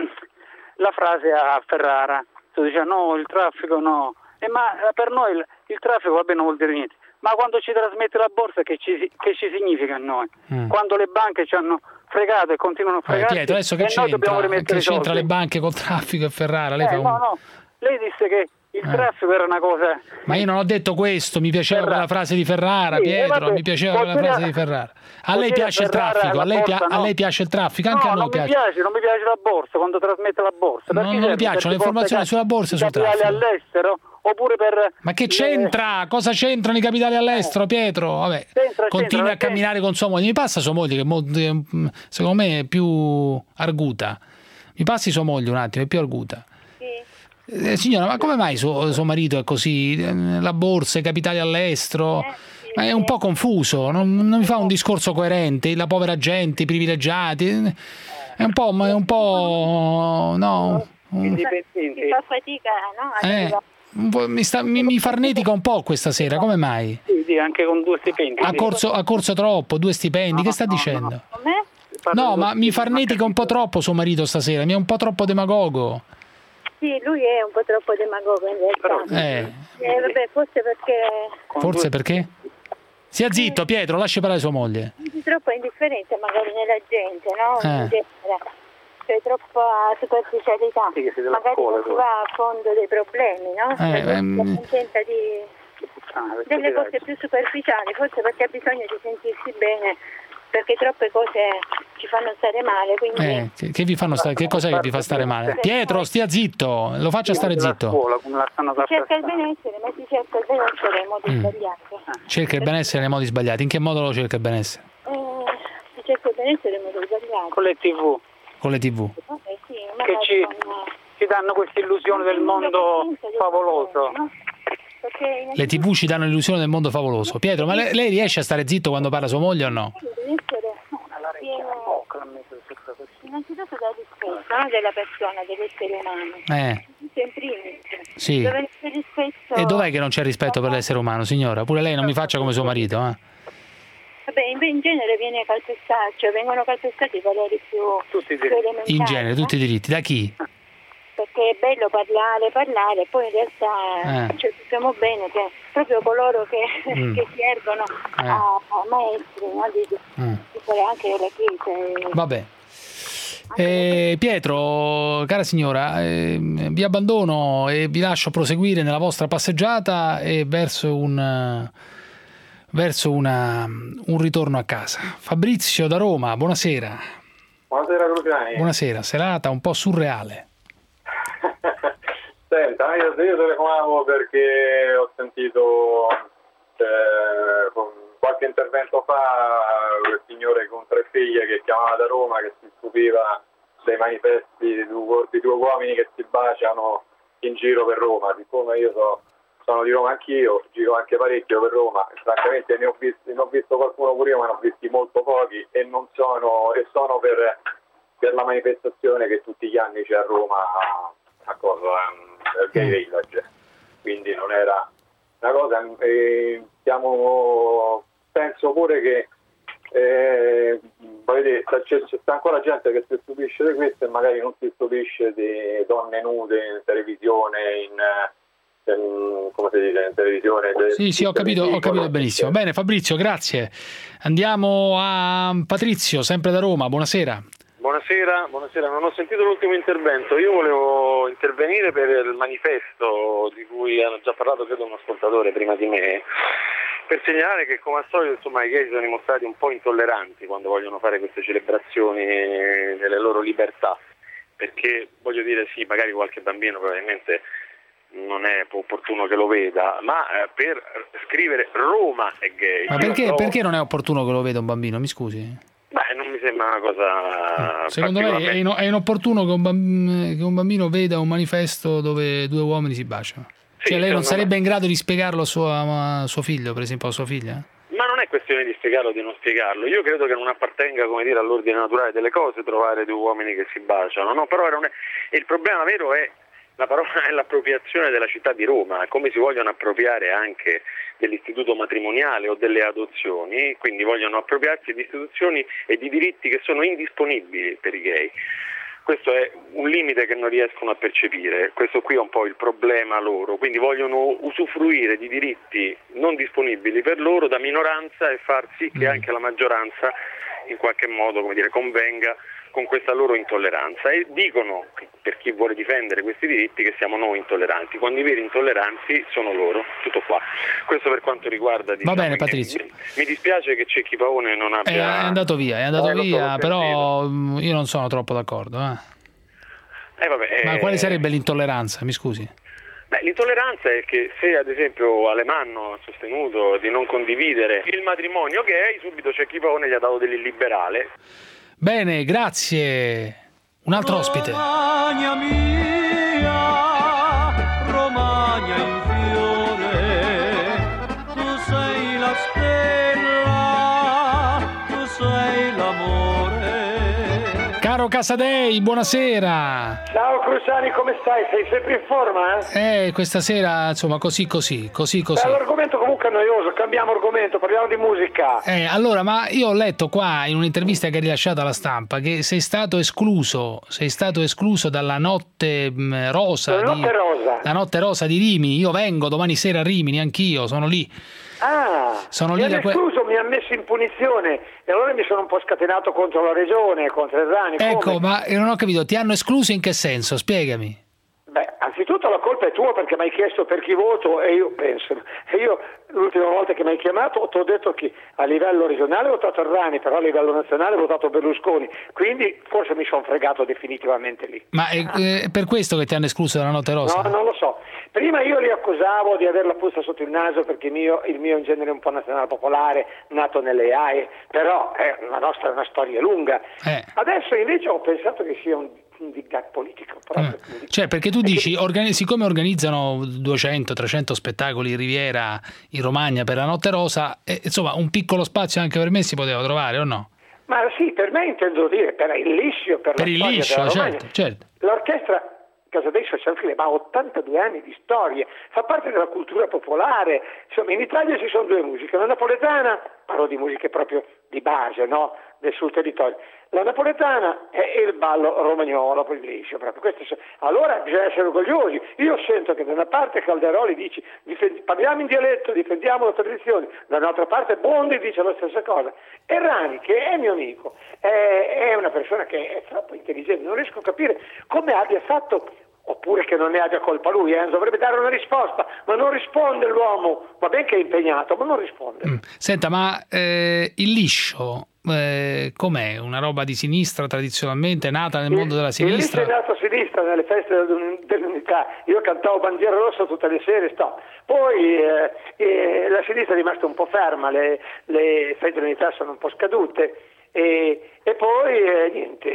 la frase a Ferrara, tu diceva no, il traffico no. E ma per noi il, il traffico vabbè non vuol dire niente. Ma quando ci trasmette la borsa che ci, che ci significa a noi? Mm. Quando le banche ci hanno fregato e continuano a Eh, fregarci, Pietro, adesso che e noi dobbiamo c'entra? rimettere Che i soldi. c'entra le banche col traffico e Ferrara? Lei Eh, fa un... no, no, lei disse che il Eh. traffico era una cosa... Ma io non ho detto questo, mi piaceva Ferrara. quella frase di Ferrara, Sì, Pietro, eh, vabbè, mi piaceva quella considera- frase di Ferrara. A lei considera piace il Ferrara traffico, a la lei, pia- borsa, a no. lei piace il traffico, anche no, a noi non piace. mi piace, non mi piace la borsa, quando trasmette la borsa. Non- Perché non mi serve? piacciono Per le informazioni portare sulla borsa e sul capitali traffico. all'estero, oppure per... Ma che c'entra? Cosa c'entrano i capitali all'estero, Pietro? Vabbè, C'entra, continui c'entra, a camminare con sua moglie. Mi passa sua moglie, che è mo- eh, secondo me è più arguta. Mi passi sua moglie un attimo, è più arguta. Eh, signora, ma come mai suo, suo marito è così? Eh, La borsa, i capitali all'estero? Ma è un po' confuso, non, non mi fa un discorso coerente. La povera gente, i privilegiati. È un po', ma è un po', no? Un- Si fa fatica, no? A eh, arrivare. un po', mi, sta, mi, mi farnetica un po' questa sera, come mai? Sì, sì, anche con due stipendi. Ha sì. corso, ha corso troppo, due stipendi, che sta dicendo? Com'è? No, ma mi farnetica un po' troppo suo marito stasera, mi è un po' troppo demagogo. Sì, lui è un po' troppo demagogo in realtà. Eh, Eh, vabbè, forse perché forse perché? Sia zitto, Pietro, lasci parlare sua moglie. è troppo indifferenza magari nella gente, no? Eh. In genere. C'è troppa superficialità. Sì, che si della Magari scuola, non si tu. va a fondo dei problemi, no? Eh, La gente ehm. contenta di Ah, perché delle dai. cose più superficiali, forse perché ha bisogno di sentirsi bene, perché troppe cose ci fanno stare male, quindi Eh, che, che vi fanno stare, che cos'è che vi fa stare male? Pietro, stia zitto, lo faccia stare Della zitto. scuola, come la stanno si cerca il trattando. benessere, ma si cerca il benessere in modi Mm. sbagliati. Cerca il benessere nei modi sbagliati. In che modo lo cerca il benessere? Eh, si cerca il benessere in modi sbagliati. Con le tivù Con le tivù. Vabbè, sì, che magari ci, con- ci danno questa illusione del mondo favoloso. no? Perché Le tivù ci danno l'illusione del mondo favoloso. Pietro, ma lei, lei riesce a stare zitto quando parla sua moglie o no? il benessere viene innanzitutto dal rispetto, no? Della persona, dell'essere umano. Eh, In primis. sì. Dove c'è rispetto. E dov'è che non c'è rispetto per l'essere umano, signora? Pure lei non mi faccia come suo marito, eh? Vabbè, in, in genere viene calpestato, cioè vengono calpestati i valori più, Tutti i più diritti. elementari. In genere, tutti i diritti. Da chi? Perché è bello parlare, parlare, poi in realtà Eh. cioè, sappiamo bene che proprio coloro che, Mm. che si ergono Eh. a, a maestri, no? di, di, Mm. di fare anche la Chiesa. e- Vabbè. Eh, Pietro, cara signora, eh, vi abbandono e vi lascio proseguire nella vostra passeggiata e verso un verso una, un ritorno a casa. Fabrizio da Roma, buonasera. Buonasera Cruciani. Buonasera, serata un po' surreale. Senta, io, io telefonavo perché ho sentito eh, con qualche intervento fa quel signore con tre figlie che chiamava da Roma, che si stupiva dei manifesti di due, di due uomini che si baciano in giro per Roma. Siccome io so, sono di Roma anch'io, giro anche parecchio per Roma, francamente ne ho visti, ne ho visto qualcuno pure io, ma ne ho visti molto pochi e non sono e sono per, per la manifestazione che tutti gli anni c'è a Roma a, a cosa, al Gay Village. Quindi non era una cosa, eh, siamo, penso pure che eh, vedete, c'è, c'è ancora gente che si stupisce di questo e magari non si stupisce di donne nude in televisione, in, in come si dice, in televisione. Sì, sì, ho capito, ho capito benissimo. Bene, Fabrizio, grazie. Andiamo a Patrizio, sempre da Roma, buonasera. Buonasera, buonasera, non ho sentito l'ultimo intervento, io volevo intervenire per il manifesto di cui hanno già parlato credo un ascoltatore prima di me, per segnalare che come al solito insomma, i gay si sono dimostrati un po' intolleranti quando vogliono fare queste celebrazioni delle loro libertà, perché voglio dire sì, magari qualche bambino probabilmente non è opportuno che lo veda, ma eh, per scrivere Roma è gay. Ma perché, trovo... perché non è opportuno che lo veda un bambino, mi scusi? Beh, non mi sembra una cosa... Secondo me è, in, è inopportuno che un, bambino, che un bambino veda un manifesto dove due uomini si baciano. Sì, cioè lei non sarebbe me... in grado di spiegarlo a suo, a suo figlio, per esempio a sua figlia? Ma non è questione di spiegarlo o di non spiegarlo. Io credo che non appartenga, come dire, all'ordine naturale delle cose trovare due uomini che si baciano, no? Però non è... il problema vero è la parola è l'appropriazione della città di Roma, come si vogliono appropriare anche dell'istituto matrimoniale o delle adozioni, quindi vogliono appropriarsi di istituzioni e di diritti che sono indisponibili per i gay. Questo è un limite che non riescono a percepire, questo qui è un po' il problema loro, quindi vogliono usufruire di diritti non disponibili per loro da minoranza e far sì che anche la maggioranza in qualche modo, come dire, convenga con questa loro intolleranza e dicono, per chi vuole difendere questi diritti, che siamo noi intolleranti, quando i veri intolleranti sono loro, tutto qua. Questo per quanto riguarda... Diciamo, va bene Patrizio. Mi, mi dispiace che Cecchi Pavone non abbia... È, è andato via, è andato eh, via, però io non sono troppo d'accordo. Eh. Eh, vabbè, Ma eh... quale sarebbe l'intolleranza, mi scusi? Beh, l'intolleranza è che se ad esempio Alemanno ha sostenuto di non condividere il matrimonio gay, subito Cecchi Pavone gli ha dato dell'illiberale. Bene, grazie. Un altro ospite. Romagna mia, Romagna in fiore, tu sei la stella, tu sei l'amore. Caro Casadei, buonasera. Ciao Cruciani, come stai? Sei sempre in forma? Eh, eh questa sera, insomma, così così, così così. Beh, l'argomento comunque è noioso, cambiamo argomento, parliamo di musica. Eh, allora, ma io ho letto qua in un'intervista che hai rilasciato alla stampa che sei stato escluso, sei stato escluso dalla notte mh, rosa. La di, notte rosa. La notte rosa di Rimini. Io vengo domani sera a Rimini, anch'io, sono lì. Ah, sono mi lì hanno que- escluso, mi ha messo in punizione e allora mi sono un po' scatenato contro la regione, contro Errani. Ecco, come? ma io non ho capito, ti hanno escluso in che senso? Spiegami. Beh, anzitutto la colpa è tua perché mi hai chiesto per chi voto e io penso, e io l'ultima volta che mi hai chiamato ti ho detto che a livello regionale ho votato Errani, però a livello nazionale ho votato Berlusconi, quindi forse mi sono fregato definitivamente lì. Ma è, è per questo che ti hanno escluso dalla notte rosa? No, non lo so. Prima io li accusavo di aver la puzza sotto il naso perché il mio, il mio in genere è un po' nazionale popolare, nato nelle A I E, però eh, la nostra è una storia lunga. Eh. Adesso invece ho pensato che sia un un diktat politico. Eh. Cioè, perché tu dici, organi- siccome organizzano duecento trecento spettacoli in Riviera, in Romagna per la Notte Rosa, eh, insomma, un piccolo spazio anche per me si poteva trovare, o no? Ma sì, per me intendo dire, per il liscio, per, per la il storia liscio, della Romagna. certo, certo. L'orchestra Casadei Social Club ha ottantadue anni di storia, fa parte della cultura popolare. Insomma, in Italia ci sono due musiche, la napoletana, parlo di musiche proprio di base, no? del sul territorio. La napoletana è il ballo romagnolo, poi liscio proprio. Questo, allora bisogna essere orgogliosi. Io sento che da una parte Calderoli dice difendi, parliamo in dialetto, difendiamo la tradizione, dall'altra parte Bondi dice la stessa cosa. Errani, che è mio amico, è, è una persona che è troppo intelligente, non riesco a capire come abbia fatto, oppure che non ne abbia colpa lui, eh? Dovrebbe dare una risposta, ma non risponde l'uomo, va ben che è impegnato, ma non risponde. Mm. Senta, ma eh, il liscio eh, com'è? Una roba di sinistra tradizionalmente, nata nel mondo della sinistra? Il liscio è nato a sinistra nelle feste dell'unità, io cantavo Bandiera Rossa tutte le sere, sto. Poi eh, eh, la sinistra è rimasta un po' ferma, le, le feste dell'unità sono un po' scadute. E, e poi eh, niente,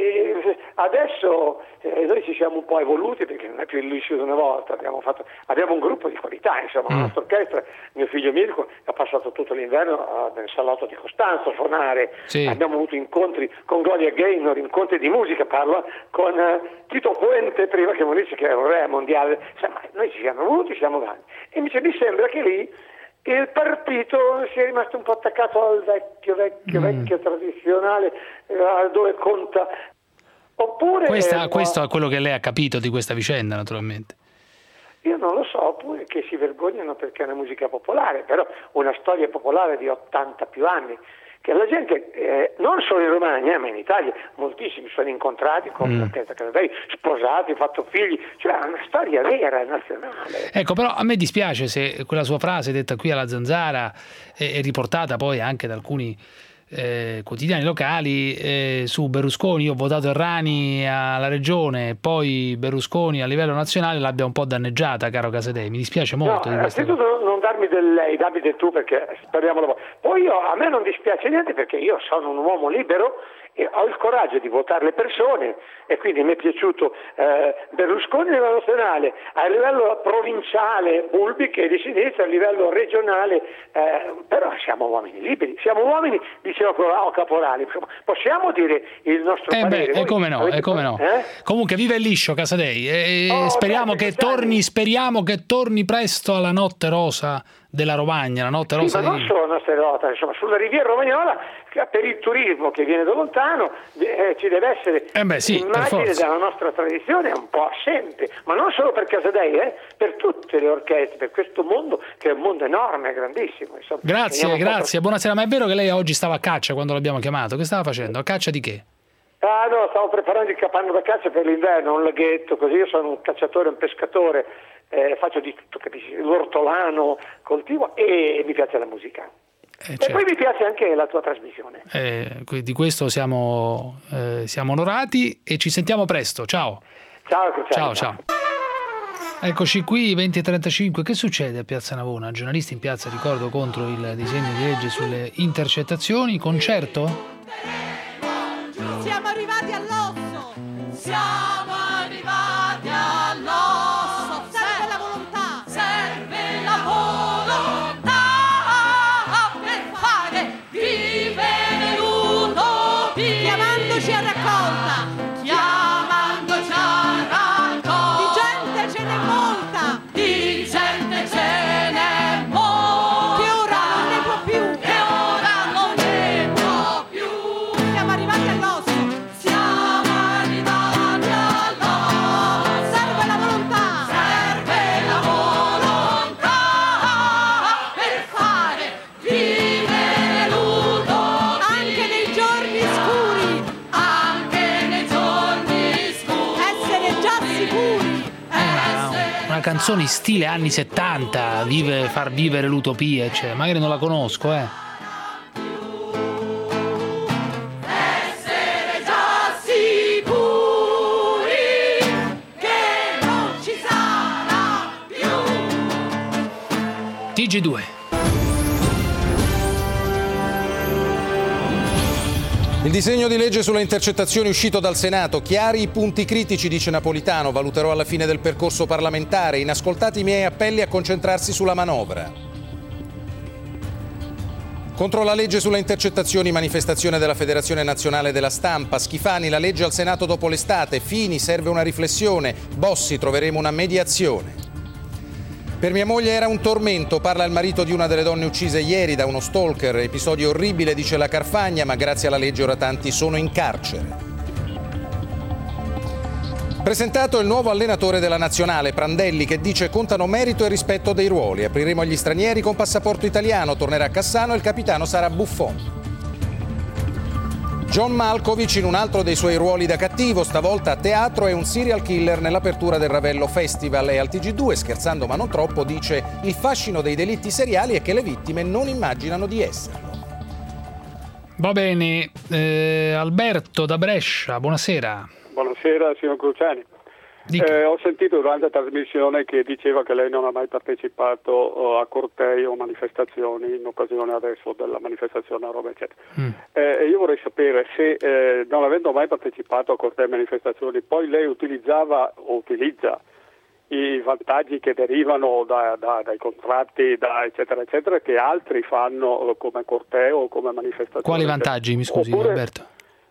adesso eh, noi ci siamo un po' evoluti perché non è più il liscio di una volta, abbiamo, fatto, abbiamo un gruppo di qualità, insomma, mm. la nostra orchestra, mio figlio Mirko ha passato tutto l'inverno nel salotto di Costanzo a suonare, sì. Abbiamo avuto incontri con Gloria Gaynor, incontri di musica, parlo con eh, Tito Puente prima che morisse, che era un re mondiale, insomma, noi ci siamo evoluti, siamo avanti, e invece mi sembra che lì il partito sia rimasto un po' attaccato al vecchio, vecchio, mm. vecchio tradizionale, eh, dove conta. Oppure questa, eh, questo è quello che lei ha capito di questa vicenda, naturalmente. Io non lo so, oppure che si vergognano perché è una musica popolare, però una storia popolare di ottanta più anni, che la gente, eh, non solo in Romagna, eh, ma in Italia, moltissimi sono incontrati con mm. l'orchestra Casadei, sposati, fatto figli, cioè è una storia vera, nazionale. Ecco, però a me dispiace se quella sua frase detta qui alla Zanzara è, è riportata poi anche da alcuni eh, quotidiani locali eh, su Berlusconi. Io ho votato Errani alla regione, poi Berlusconi a livello nazionale l'abbia un po' danneggiata, caro Casadei, mi dispiace molto. No, di questa innanzitutto non, non darmi del lei, dammi del tu, perché speriamo. Poi io, a me non dispiace niente perché io sono un uomo libero e ho il coraggio di votare le persone, e quindi mi è piaciuto eh, Berlusconi a livello nazionale, a livello provinciale Bulbi che è di sinistra, a livello regionale, eh, però siamo uomini liberi, siamo uomini, diceva Caporali, possiamo dire il nostro eh parere. Beh, e come no, e come no. Eh? Comunque vive il liscio, Casadei, e oh, speriamo, che torni, speriamo che torni presto alla notte rosa della Romagna, la notte rosa. Sì, ma non solo la notte rosa, insomma, sulla riviera romagnola, per il turismo che viene da lontano eh, ci deve essere eh beh, sì, un'immagine della nostra tradizione un po' assente, ma non solo per Casadei, eh, per tutte le orchestre, per questo mondo che è un mondo enorme, grandissimo. Insomma, grazie, grazie, buonasera. Ma è vero che lei oggi stava a caccia quando l'abbiamo chiamato? Che stava facendo? A caccia di che? Ah no, stavo preparando il capanno da caccia per l'inverno, un laghetto, così. Io sono un cacciatore, un pescatore, eh, faccio di tutto, capisci? L'ortolano, coltivo e mi piace la musica. Eh, certo. E poi mi piace anche la tua trasmissione. Eh, di questo siamo, eh, siamo onorati e ci sentiamo presto. Ciao. Ciao, ciao, ciao. ciao. Eccoci qui, venti e trentacinque. Che succede a Piazza Navona? Giornalisti in piazza, ricordo, contro il disegno di legge sulle intercettazioni. Concerto? Siamo arrivati all'osso. Siamo arrivati all'osso. Serve la volontà. Serve la volontà. Chiamandoci a raccolta, chiamandoci a raccolta, di gente ce n'è molta, di gente ce n'è molta, che ora non ne può più, che ora non ne può più. Siamo arrivati all'osso, siamo arrivati all'osso. Serve la volontà, serve la volontà per fare vivere l'utopia anche nei giorni scuri. Una canzone in stile anni settanta, vive, far vivere l'utopia, cioè, magari non la conosco, eh. Essere già sicuri che non ci sarà più. T G due. Il disegno di legge sulle intercettazioni uscito dal Senato, chiari i punti critici, dice Napolitano, valuterò alla fine del percorso parlamentare, inascoltati i miei appelli a concentrarsi sulla manovra. Contro la legge sulle intercettazioni, manifestazione della Federazione Nazionale della Stampa, Schifani, la legge al Senato dopo l'estate, Fini, serve una riflessione, Bossi, troveremo una mediazione. Per mia moglie era un tormento, parla il marito di una delle donne uccise ieri da uno stalker. Episodio orribile, dice la Carfagna, ma grazie alla legge ora tanti sono in carcere. Presentato il nuovo allenatore della nazionale, Prandelli, che dice contano merito e rispetto dei ruoli. Apriremo agli stranieri con passaporto italiano, tornerà Cassano e il capitano sarà Buffon. John Malkovich in un altro dei suoi ruoli da cattivo, stavolta a teatro, è un serial killer nell'apertura del Ravello Festival, e al T G due, scherzando ma non troppo, dice il fascino dei delitti seriali è che le vittime non immaginano di esserlo. Va bene, eh, Alberto da Brescia, buonasera. Buonasera signor Cruciani. Eh, ho sentito durante la trasmissione che diceva che lei non ha mai partecipato uh, a cortei o manifestazioni in occasione adesso della manifestazione a Roma, eccetera. Mm. Eh, io vorrei sapere se, eh, non avendo mai partecipato a cortei e manifestazioni, poi lei utilizzava o utilizza i vantaggi che derivano da, da, dai contratti, da, eccetera, eccetera, che altri fanno come corteo o come manifestazione. Quali vantaggi, mi scusi, Oppure, Alberto?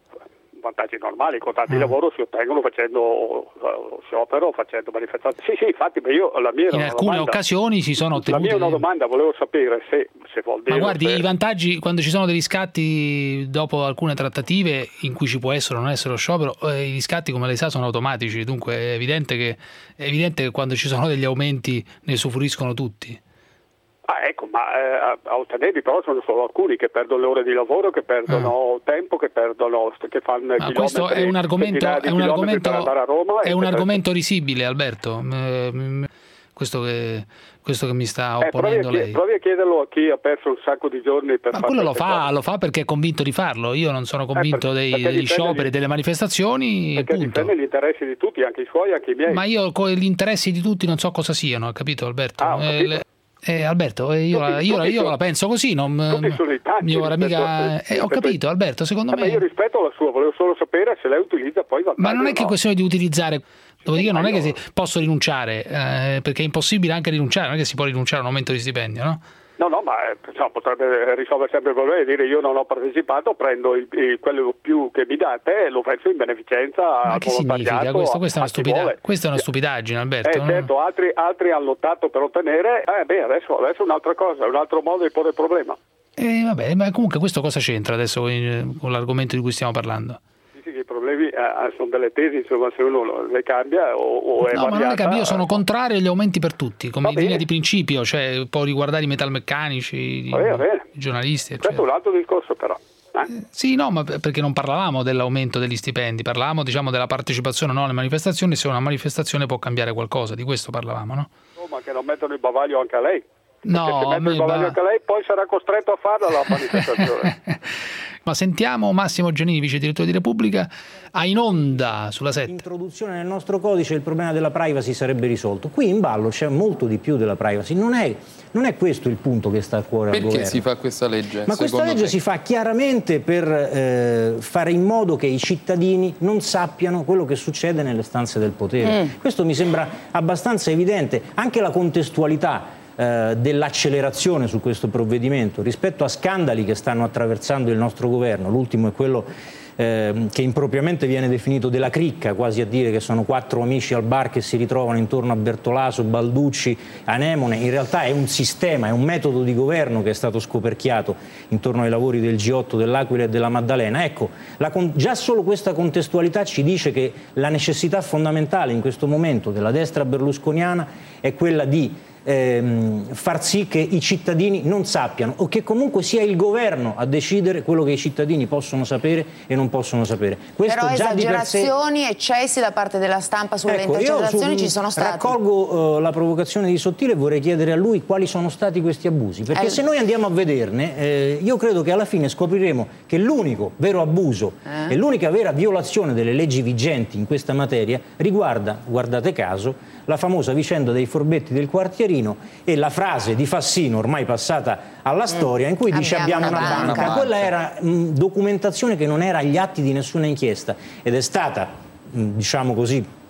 Vantaggi normali, i contratti di lavoro si ottengono facendo sciopero, facendo manifestazioni. Sì, sì, infatti, ma io la mia in alcune domanda, occasioni si sono ottenuti. La mia è una domanda, volevo sapere se, se vuol dire. Ma guardi, se... i vantaggi, quando ci sono degli scatti dopo alcune trattative in cui ci può essere o non essere lo sciopero, eh, i riscatti, come lei sa, sono automatici, dunque è evidente che, è evidente che quando ci sono degli aumenti ne usufruiscono tutti. Ah, ecco, ma eh, a ottenerli però sono solo alcuni che perdono le ore di lavoro, che perdono ah. tempo, che perdono, che fanno ah, questo è un argomento, è un argomento, Roma, è un argomento risibile, Alberto. Eh, questo che, questo che mi sta opponendo eh, lei. Provi a chiederlo a chi ha perso un sacco di giorni per ma fare quello lo fa, lo fa perché è convinto di farlo. Io non sono convinto eh, dei, degli scioperi, gli, delle manifestazioni. Perché punto. Difende gli interessi di tutti, anche i suoi, anche i miei. Ma io con gli interessi di tutti non so cosa siano, capito, Alberto? Ah, eh, le, Eh, Alberto, eh, io, tutti, la, io, tutti io sono, la penso così, non sono i tanti, mio mica, eh, ho capito, Alberto, secondo eh, me. Io rispetto la sua, volevo solo sapere se lei utilizza poi vantaggi. Ma non è che è no. questione di utilizzare, dopodiché non è che si, posso rinunciare, eh, perché è impossibile anche rinunciare, non è che si può rinunciare a un aumento di stipendio, no? No, no, ma no, potrebbe risolvere sempre il problema e dire io non ho partecipato, prendo il, il, quello più che mi date e lo faccio in beneficenza. Ma che significa questo? Questa è, una stupida- questa è una stupidaggine, Alberto. Eh, certo, altri, altri hanno lottato per ottenere, eh beh, adesso, adesso è un'altra cosa, è un altro modo di porre il problema. Eh, vabbè, ma comunque questo cosa c'entra adesso con, con l'argomento di cui stiamo parlando? I problemi eh, sono delle tesi, insomma, se uno le cambia o, o è no, variata, ma non è cambia, io sono eh. contrario agli aumenti per tutti, come in linea di principio, cioè può riguardare i metalmeccanici, i, va bene, va bene. i giornalisti, eccetera. Questo è un altro discorso però. Eh? Eh, sì, no, ma perché non parlavamo dell'aumento degli stipendi, parlavamo, diciamo, della partecipazione o no alle manifestazioni, se una manifestazione può cambiare qualcosa, di questo parlavamo, no? No, ma che non mettono il bavaglio anche a lei. No, perché se mettono il bavaglio ba... anche a lei, poi sarà costretto a farla la manifestazione. Ma sentiamo Massimo Giannini, vice direttore di Repubblica, a In Onda sulla sette. L'introduzione nel nostro codice il problema della privacy sarebbe risolto. Qui in ballo c'è molto di più della privacy. Non è, non è questo il punto che sta a cuore al governo. Perché si fa questa legge? Ma questa legge te? si fa chiaramente per eh, fare in modo che i cittadini non sappiano quello che succede nelle stanze del potere. Mm. Questo mi sembra abbastanza evidente. Anche la contestualità dell'accelerazione su questo provvedimento rispetto a scandali che stanno attraversando il nostro governo. L'ultimo è quello eh, che impropriamente viene definito della cricca, quasi a dire che sono quattro amici al bar che si ritrovano intorno a Bertolaso, Balducci, Anemone. In realtà è un sistema, è un metodo di governo che è stato scoperchiato intorno ai lavori del G otto dell'Aquila e della Maddalena. Ecco, la, già solo questa contestualità ci dice che la necessità fondamentale in questo momento della destra berlusconiana è quella di Ehm, far sì che i cittadini non sappiano, o che comunque sia il governo a decidere quello che i cittadini possono sapere e non possono sapere. Questo Però già esagerazioni, di per sé... eccessi da parte della stampa sulle ecco, intercettazioni su, ci sono stati. Raccolgo uh, la provocazione di Sottile e vorrei chiedere a lui quali sono stati questi abusi, perché eh. se noi andiamo a vederne eh, io credo che alla fine scopriremo che l'unico vero abuso eh. e l'unica vera violazione delle leggi vigenti in questa materia riguarda, guardate caso, la famosa vicenda dei furbetti del quartierino e la frase di Fassino ormai passata alla storia in cui dice abbiamo una banca. banca. Quella era mh, documentazione che non era agli atti di nessuna inchiesta ed è stata, mh, diciamo così,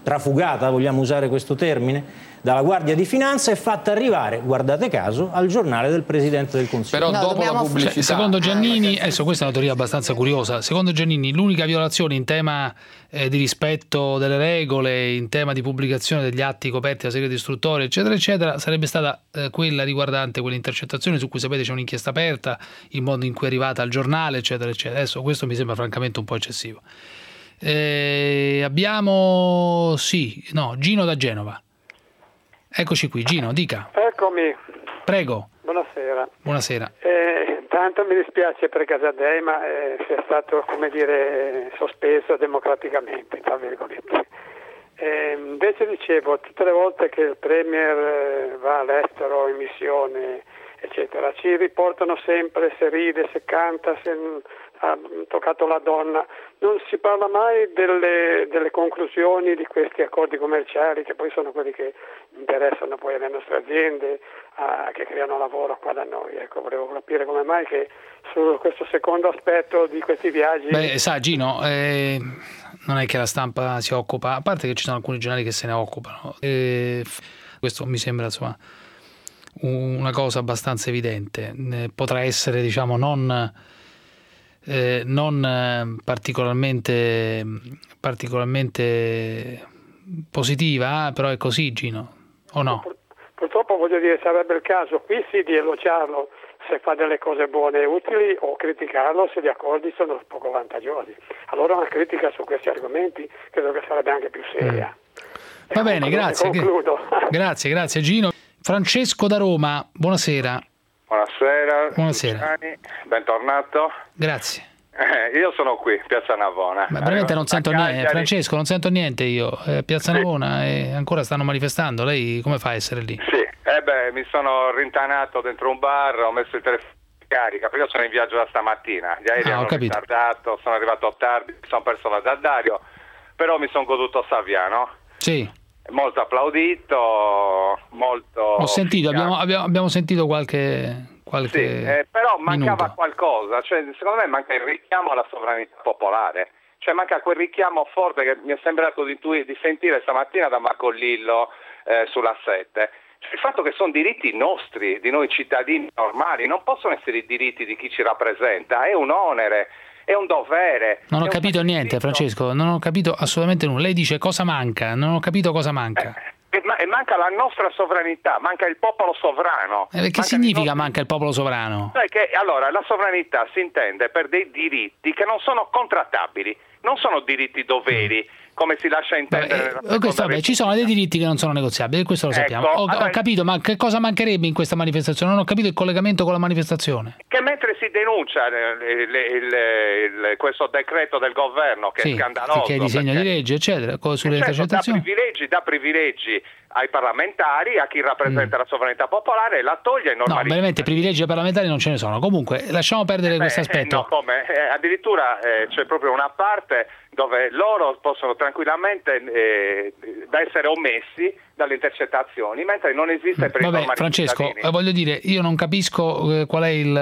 trafugata, vogliamo usare questo termine, dalla Guardia di Finanza, è fatta arrivare, guardate caso, al giornale del Presidente del Consiglio. Però no, dopo la pubblicità... Cioè, secondo Giannini, adesso questa è una teoria abbastanza curiosa, secondo Giannini l'unica violazione in tema eh, di rispetto delle regole, in tema di pubblicazione degli atti coperti da segreto istruttorio, eccetera, eccetera, sarebbe stata eh, quella riguardante quelle intercettazioni su cui sapete c'è un'inchiesta aperta, il modo in cui è arrivata al giornale, eccetera, eccetera. Adesso questo mi sembra francamente un po' eccessivo. Eh, abbiamo, sì, no, Gino da Genova. Eccoci qui, Gino, dica. Eccomi. Prego. Buonasera. Buonasera. Eh, tanto mi dispiace per Casadei, ma eh, sia stato, come dire, sospeso democraticamente, tra virgolette. Eh, invece dicevo, tutte le volte che il Premier eh, va all'estero in missione, eccetera, ci riportano sempre se ride, se canta, se ha toccato la donna. Non si parla mai delle, delle conclusioni di questi accordi commerciali, che poi sono quelli che interessano poi alle nostre aziende, a, che creano lavoro qua da noi. Ecco, volevo capire come mai che su questo secondo aspetto di questi viaggi... Beh, sa Gino, eh, non è che la stampa si occupa, a parte che ci sono alcuni giornali che se ne occupano, eh, questo mi sembra insomma una cosa abbastanza evidente. Eh, potrà essere, diciamo, non... Eh, non eh, particolarmente particolarmente positiva, eh, però è così, Gino, o no? Pur, purtroppo voglio dire, sarebbe il caso qui sì di elogiarlo se fa delle cose buone e utili, o criticarlo se gli accordi sono poco vantaggiosi. Allora una critica su questi argomenti credo che sarebbe anche più seria. Mm. Va bene, grazie. Concludo. Grazie, grazie Gino. Francesco da Roma, buonasera. Buonasera, Buonasera. Luciani, bentornato. Grazie. Eh, io sono qui, Piazza Navona. Ma veramente non sento niente, Cagliari. Francesco, non sento niente io. Eh, Piazza sì. Navona e ancora stanno manifestando. Lei come fa a essere lì? Sì, eh beh, mi sono rintanato dentro un bar, ho messo il telefono in carica, perché io sono in viaggio da stamattina. Gli aerei ah, hanno ritardato, sono arrivato tardi, mi sono perso la Daddario, però mi sono goduto Saviano. Sì. Molto applaudito, molto... Ho sentito, abbiamo, abbiamo, abbiamo sentito qualche... Qualche sì, eh, però mancava minuto. qualcosa, cioè, secondo me manca il richiamo alla sovranità popolare, cioè manca quel richiamo forte che mi è sembrato di, di sentire stamattina da Marco Lillo eh, sulla sette. Cioè, il fatto che sono diritti nostri, di noi cittadini normali, non possono essere i diritti di chi ci rappresenta, è un onere, è un dovere. Non ho capito niente, Francesco, non ho capito assolutamente nulla. Lei dice cosa manca, non ho capito cosa manca. Eh. E manca la nostra sovranità, manca il popolo sovrano. Eh, che significa nostri... manca il popolo sovrano? Cioè che, allora, la sovranità si intende per dei diritti che non sono contrattabili, non sono diritti doveri, come si lascia intendere. Beh, questo, vabbè, ci sono dei diritti che non sono negoziabili, questo lo sappiamo. Ecco, ho, allora, ho capito, ma che cosa mancherebbe in questa manifestazione? Non ho capito il collegamento con la manifestazione. Che mentre si denuncia le, le, il, il, questo decreto del governo che sì, è scandaloso, che è disegno perché, di legge, eccetera, sulle certo, intercettazioni. Da privilegi, da privilegi ai parlamentari, a chi rappresenta mm. la sovranità popolare, la toglie ai normalisti. No, veramente privilegi ai parlamentari non ce ne sono. Comunque, lasciamo perdere eh, questo aspetto. Eh, no, come? Eh, addirittura eh, c'è proprio una parte dove loro possono tranquillamente eh, da essere omessi dalle intercettazioni, mentre non esiste per Vabbè, i normali Francesco, cittadini. voglio dire, io non capisco eh, qual è il,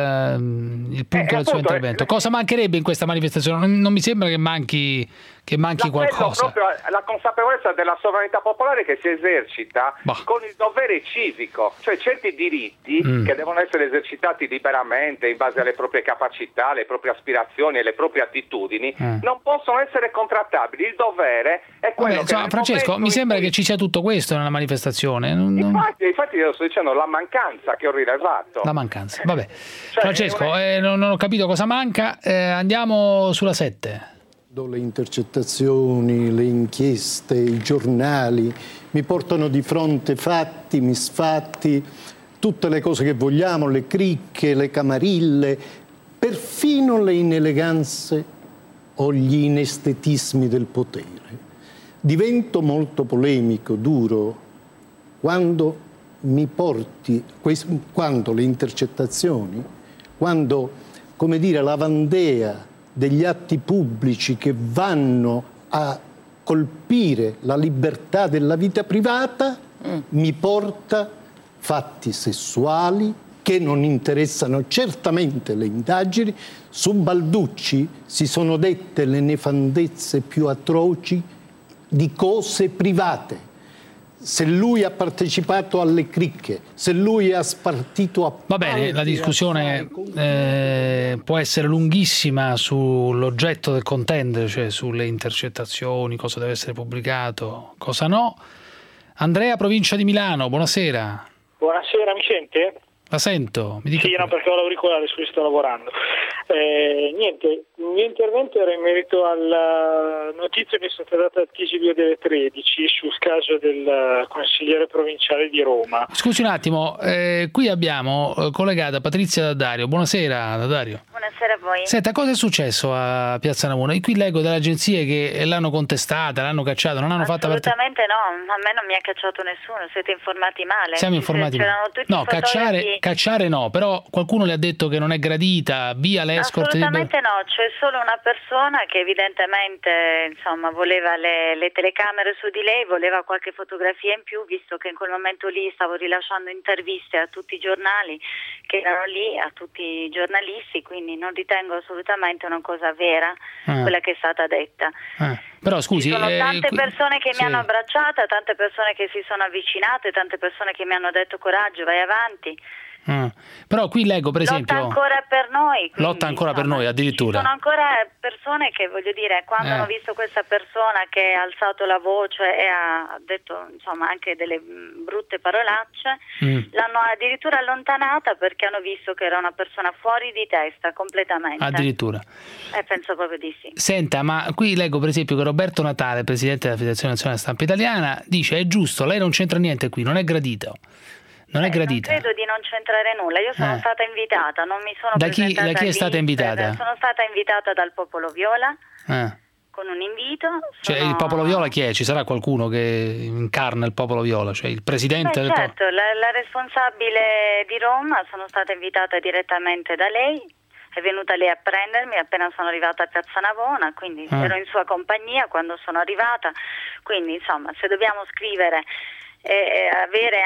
il punto eh, del suo intervento. Eh, Cosa mancherebbe in questa manifestazione? Non, non mi sembra che manchi, che manchi qualcosa. Proprio la consapevolezza della sovranità popolare che si esercita bah. con il dovere civico, cioè certi diritti mm. che devono essere esercitati liberamente in base alle proprie capacità, alle proprie aspirazioni e alle proprie attitudini, mm. non possono essere contrattabili. Il dovere è quello Vabbè, insomma, che Francesco, mi sembra cui... che ci sia tutto questo nella manifestazione. Non, non... Infatti, infatti io sto dicendo la mancanza che ho rilevato. La mancanza, vabbè. Cioè, Francesco, una... eh, non, non ho capito cosa manca, eh, andiamo sulla sette. Le intercettazioni, le inchieste, i giornali mi portano di fronte fatti, misfatti, tutte le cose che vogliamo, le cricche, le camarille, perfino le ineleganze o gli inestetismi del potere. Divento molto polemico, duro, quando mi porti, quando le intercettazioni, quando, come dire, la vandea degli atti pubblici che vanno a colpire la libertà della vita privata mm. mi porta fatti sessuali che non interessano certamente le indagini. Su Balducci si sono dette le nefandezze più atroci di cose private. Se lui ha partecipato alle cricche, se lui ha spartito a... Va bene, la discussione eh, può essere lunghissima sull'oggetto del contendere, cioè sulle intercettazioni, cosa deve essere pubblicato, cosa no. Andrea, provincia di Milano, buonasera. Buonasera, mi sente? La sento, mi dica. Sì, no, perché ho l'auricolare, su cui sto lavorando. Eh, niente, il mio intervento era in merito alla notizia che è stata data a T G due delle tredici sul caso del consigliere provinciale di Roma. Scusi un attimo, eh, qui abbiamo collegata Patrizia D'Addario. Buonasera D'Addario. Buonasera a voi. Senta, cosa è successo a Piazza Navona? E qui leggo dalle agenzie che l'hanno contestata, l'hanno cacciata, non hanno fatto... Assolutamente no, a me non mi ha cacciato nessuno, siete informati male. Siamo informati male. No, cacciare, cacciare no, però qualcuno le ha detto che non è gradita, via l'escort. Assolutamente no, c'è solo una persona che evidentemente insomma voleva le, le telecamere su di lei, voleva qualche fotografia in più, visto che in quel momento lì stavo rilasciando interviste a tutti i giornali che erano lì, a tutti i giornalisti, quindi non ritengo assolutamente una cosa vera ah. quella che è stata detta. Ah. Però scusi, ci sono tante eh, persone che sì. mi hanno abbracciata, tante persone che si sono avvicinate, tante persone che mi hanno detto coraggio, vai avanti. Ah. Però qui leggo per esempio lotta ancora per noi quindi, lotta ancora insomma, per noi addirittura ci sono ancora persone che voglio dire quando eh. hanno visto questa persona che ha alzato la voce e ha detto insomma anche delle brutte parolacce mm. l'hanno addirittura allontanata perché hanno visto che era una persona fuori di testa completamente addirittura e eh, penso proprio di sì. Senta, ma qui leggo per esempio che Roberto Natale, presidente della Federazione Nazionale Stampa Italiana, dice è giusto, lei non c'entra niente qui, non è gradito. Non è gradita. Non credo di non c'entrare nulla, io sono eh. stata invitata, non mi sono da chi, presentata da chi è stata invitata? Sono stata invitata dal Popolo Viola eh. con un invito. Cioè sono... il Popolo Viola chi è? Ci sarà qualcuno che incarna il Popolo Viola? Cioè il presidente Beh, del certo, la, la responsabile di Roma, sono stata invitata direttamente da lei, è venuta lei a prendermi appena sono arrivata a Piazza Navona, quindi eh. ero in sua compagnia quando sono arrivata, quindi insomma se dobbiamo scrivere e avere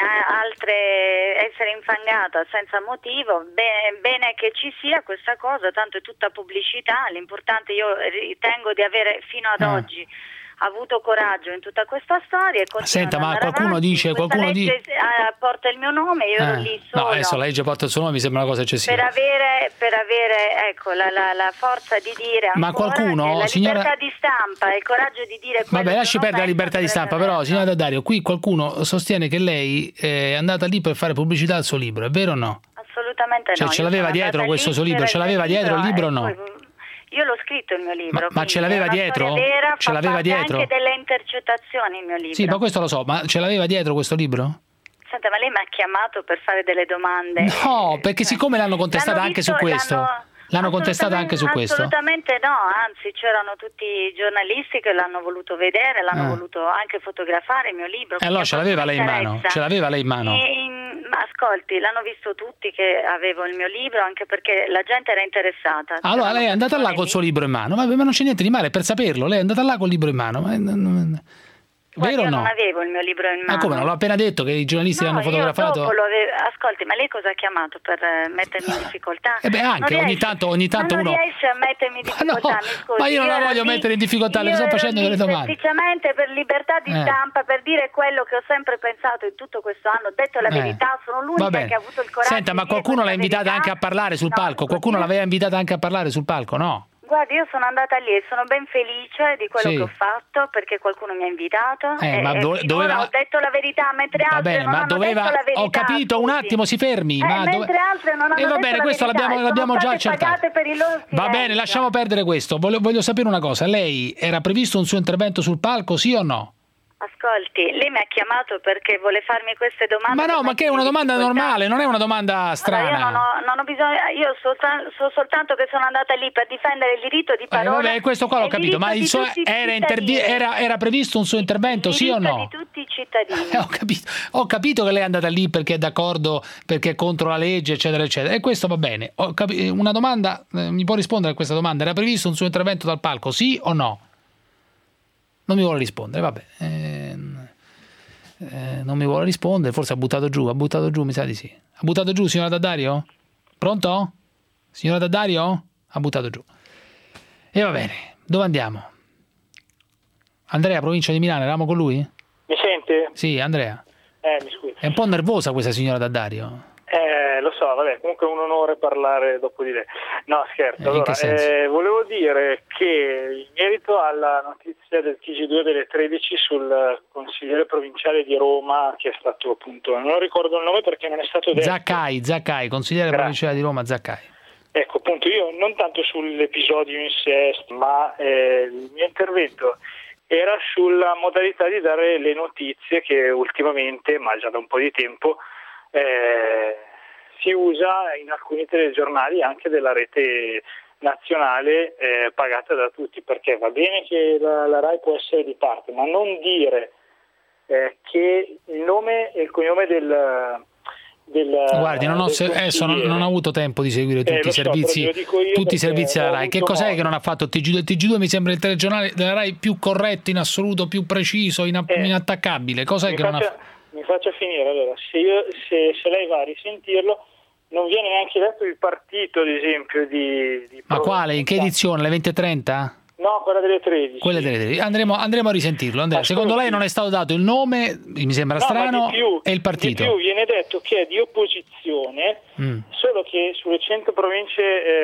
altre, essere infangata senza motivo, bene, bene che ci sia questa cosa, tanto è tutta pubblicità, l'importante io ritengo di avere fino ad ah. oggi avuto coraggio in tutta questa storia e senta, ma qualcuno avanti. dice questa qualcuno legge di... porta il mio nome, io eh. ero lì solo no, adesso la legge porta il suo nome, mi sembra una cosa eccessiva per avere, per avere ecco, la, la, la forza di dire ma qualcuno, la signora... libertà di stampa, il coraggio di dire vabbè, lasci perdere la libertà di stampa, però signora D'Addario, qui qualcuno sostiene che lei è andata lì per fare pubblicità al suo libro, è vero o no? Assolutamente cioè, no. ce l'aveva dietro questo suo libro, ce l'aveva dietro il libro o no? Io l'ho scritto il mio libro. Ma, ma ce l'aveva dietro? Vera, ce l'aveva dietro? Anche delle intercettazioni il mio libro. Sì, ma questo lo so, ma ce l'aveva dietro questo libro? Senta, ma lei mi ha chiamato per fare delle domande. No, perché siccome l'hanno contestata l'hanno anche visto, su questo. L'hanno... L'hanno contestata anche su questo? Assolutamente no, anzi c'erano tutti i giornalisti che l'hanno voluto vedere, l'hanno ah. voluto anche fotografare il mio libro. E allora ce l'aveva lei in mano? Ce l'aveva lei in mano? In, ma ascolti, l'hanno visto tutti che avevo il mio libro, anche perché la gente era interessata. Allora lei è andata là col suo libro in mano, ma, ma non c'è niente di male per saperlo, lei è andata là col libro in mano. Ma, non, vero o no? Io non avevo il mio libro in mano. Ma come, non l'ho appena detto che i giornalisti no, l'hanno fotografato? Io dopo lo avevo... Ascolti, ma lei cosa ha chiamato per mettermi in difficoltà? Eh beh, anche non ogni riesce, tanto, ogni tanto non uno... Non riesce a mettermi in difficoltà, ma no, mi scusi. Ma io non la voglio lì, mettere in difficoltà, le sto facendo delle domande. Semplicemente per libertà di eh. stampa, per dire quello che ho sempre pensato in tutto questo anno, ho detto la eh. verità, sono l'unica che ha avuto il coraggio. Senta, ma qualcuno l'ha invitata anche a parlare sul no, palco? Qualcuno l'aveva invitata anche a parlare sul palco, no? Guardi, io sono andata lì e sono ben felice di quello sì. che ho fatto perché qualcuno mi ha invitato eh, e, ma do- e doveva... ho detto la verità mentre va altre bene, non ma hanno doveva... detto la verità. Ho capito, scusi. un attimo, si fermi. Eh, ma mentre dove... altre non hanno e va detto bene, la questo verità, l'abbiamo, l'abbiamo già accertato. Per il loro va bene, lasciamo perdere questo. Voglio, voglio sapere una cosa, lei era previsto un suo intervento sul palco, sì o no? Ascolti, lei mi ha chiamato perché vuole farmi queste domande. Ma no, ma che è una domanda normale, non è una domanda strana. Allora, io non ho, non ho bisogno, io so, so soltanto che sono andata lì per difendere il diritto di parola. Eh, vabbè, questo qua l'ho capito, ma il suo, era, intervi- era, era previsto un suo intervento, sì o no? Di tutti i cittadini. Eh, ho, capito, ho capito che lei è andata lì perché è d'accordo, perché è contro la legge, eccetera, eccetera. E questo va bene. Ho capi- una domanda, eh, mi può rispondere a questa domanda? Era previsto un suo intervento dal palco, sì o no? Non mi vuole rispondere, vabbè. Eh, eh, non mi vuole rispondere, forse ha buttato giù, ha buttato giù, mi sa di sì. Ha buttato giù, signora D'Addario? Pronto? Signora D'Addario? Ha buttato giù. E va bene, dove andiamo? Andrea, provincia di Milano, eravamo con lui? Mi sente? Sì, Andrea. Eh, mi scusi. È un po' nervosa questa signora D'Addario. Eh, lo so, vabbè, comunque è un onore parlare dopo di lei. No, scherzo. Eh, allora, eh, volevo dire che in merito alla notizia del T G due delle tredici sul consigliere provinciale di Roma, che è stato appunto, non ricordo il nome perché non è stato detto. Zaccai, Zaccai, consigliere Grazie. provinciale di Roma, Zaccai. Ecco, appunto, io non tanto sull'episodio in sé, ma eh, il mio intervento era sulla modalità di dare le notizie che ultimamente, ma già da un po' di tempo, Eh, si usa in alcuni telegiornali anche della rete nazionale eh, pagata da tutti, perché va bene che la, la RAI può essere di parte, ma non dire eh, che il nome e il cognome del, del Guardi, non ho, del adesso non, non ho avuto tempo di seguire tutti eh, i servizi, so, tutti i servizi della RAI. Che cos'è modo. Che non ha fatto il T G due? Il T G due mi sembra il telegiornale della RAI più corretto in assoluto, più preciso, in, eh, inattaccabile. Cos'è che faccia... non ha fatto? Mi faccia finire, allora, se, io, se, se lei va a risentirlo, non viene neanche detto il partito, ad esempio, di... di Ma quale? In che edizione? Le venti e trenta? No, quella delle tredici. Quelle delle tredici. Andremo, andremo a risentirlo. Andrea, secondo lei non è stato dato il nome, mi sembra no, strano, più, e il partito? Di più viene detto che è di opposizione, mm. solo che sulle cento province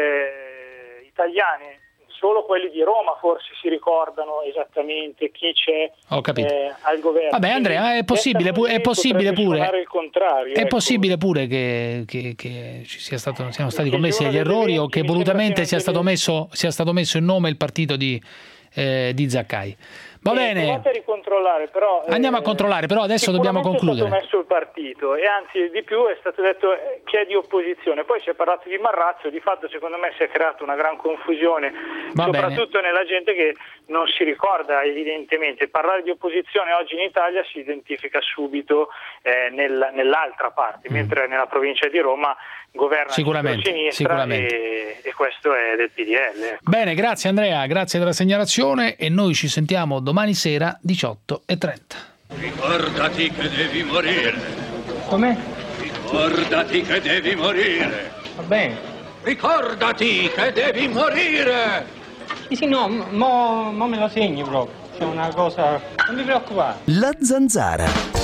eh, italiane, solo quelli di Roma forse si ricordano esattamente chi c'è eh, al governo. Vabbè, Andrea, è possibile, pu- è possibile pure il contrario, è ecco. possibile pure che, che, che ci sia stato, siano stati commessi degli errori o che volutamente sia stato messo sia stato messo in nome il partito di, eh, di Zaccai. Va eh, bene. Provate a ricontrollare, però, Andiamo eh, a controllare, però adesso dobbiamo concludere. È stato messo il partito e anzi di più è stato detto che è di opposizione. Poi si è parlato di Marrazzo, di fatto secondo me si è creata una gran confusione, Va soprattutto bene. nella gente che non si ricorda evidentemente. Parlare di opposizione oggi in Italia si identifica subito eh, nel, nell'altra parte, mm. mentre nella provincia di Roma governa sicuramente, la sinistra sicuramente. E, e questo è del P D L. Ecco. Bene, grazie Andrea, grazie della segnalazione e noi ci sentiamo domani sera diciotto e trenta. Ricordati che devi morire. Come? Ricordati che devi morire. Va bene. Ricordati che devi morire. Sì, sì, no, mo, mo me lo segni proprio. C'è una cosa... Non mi preoccupare. La Zanzara.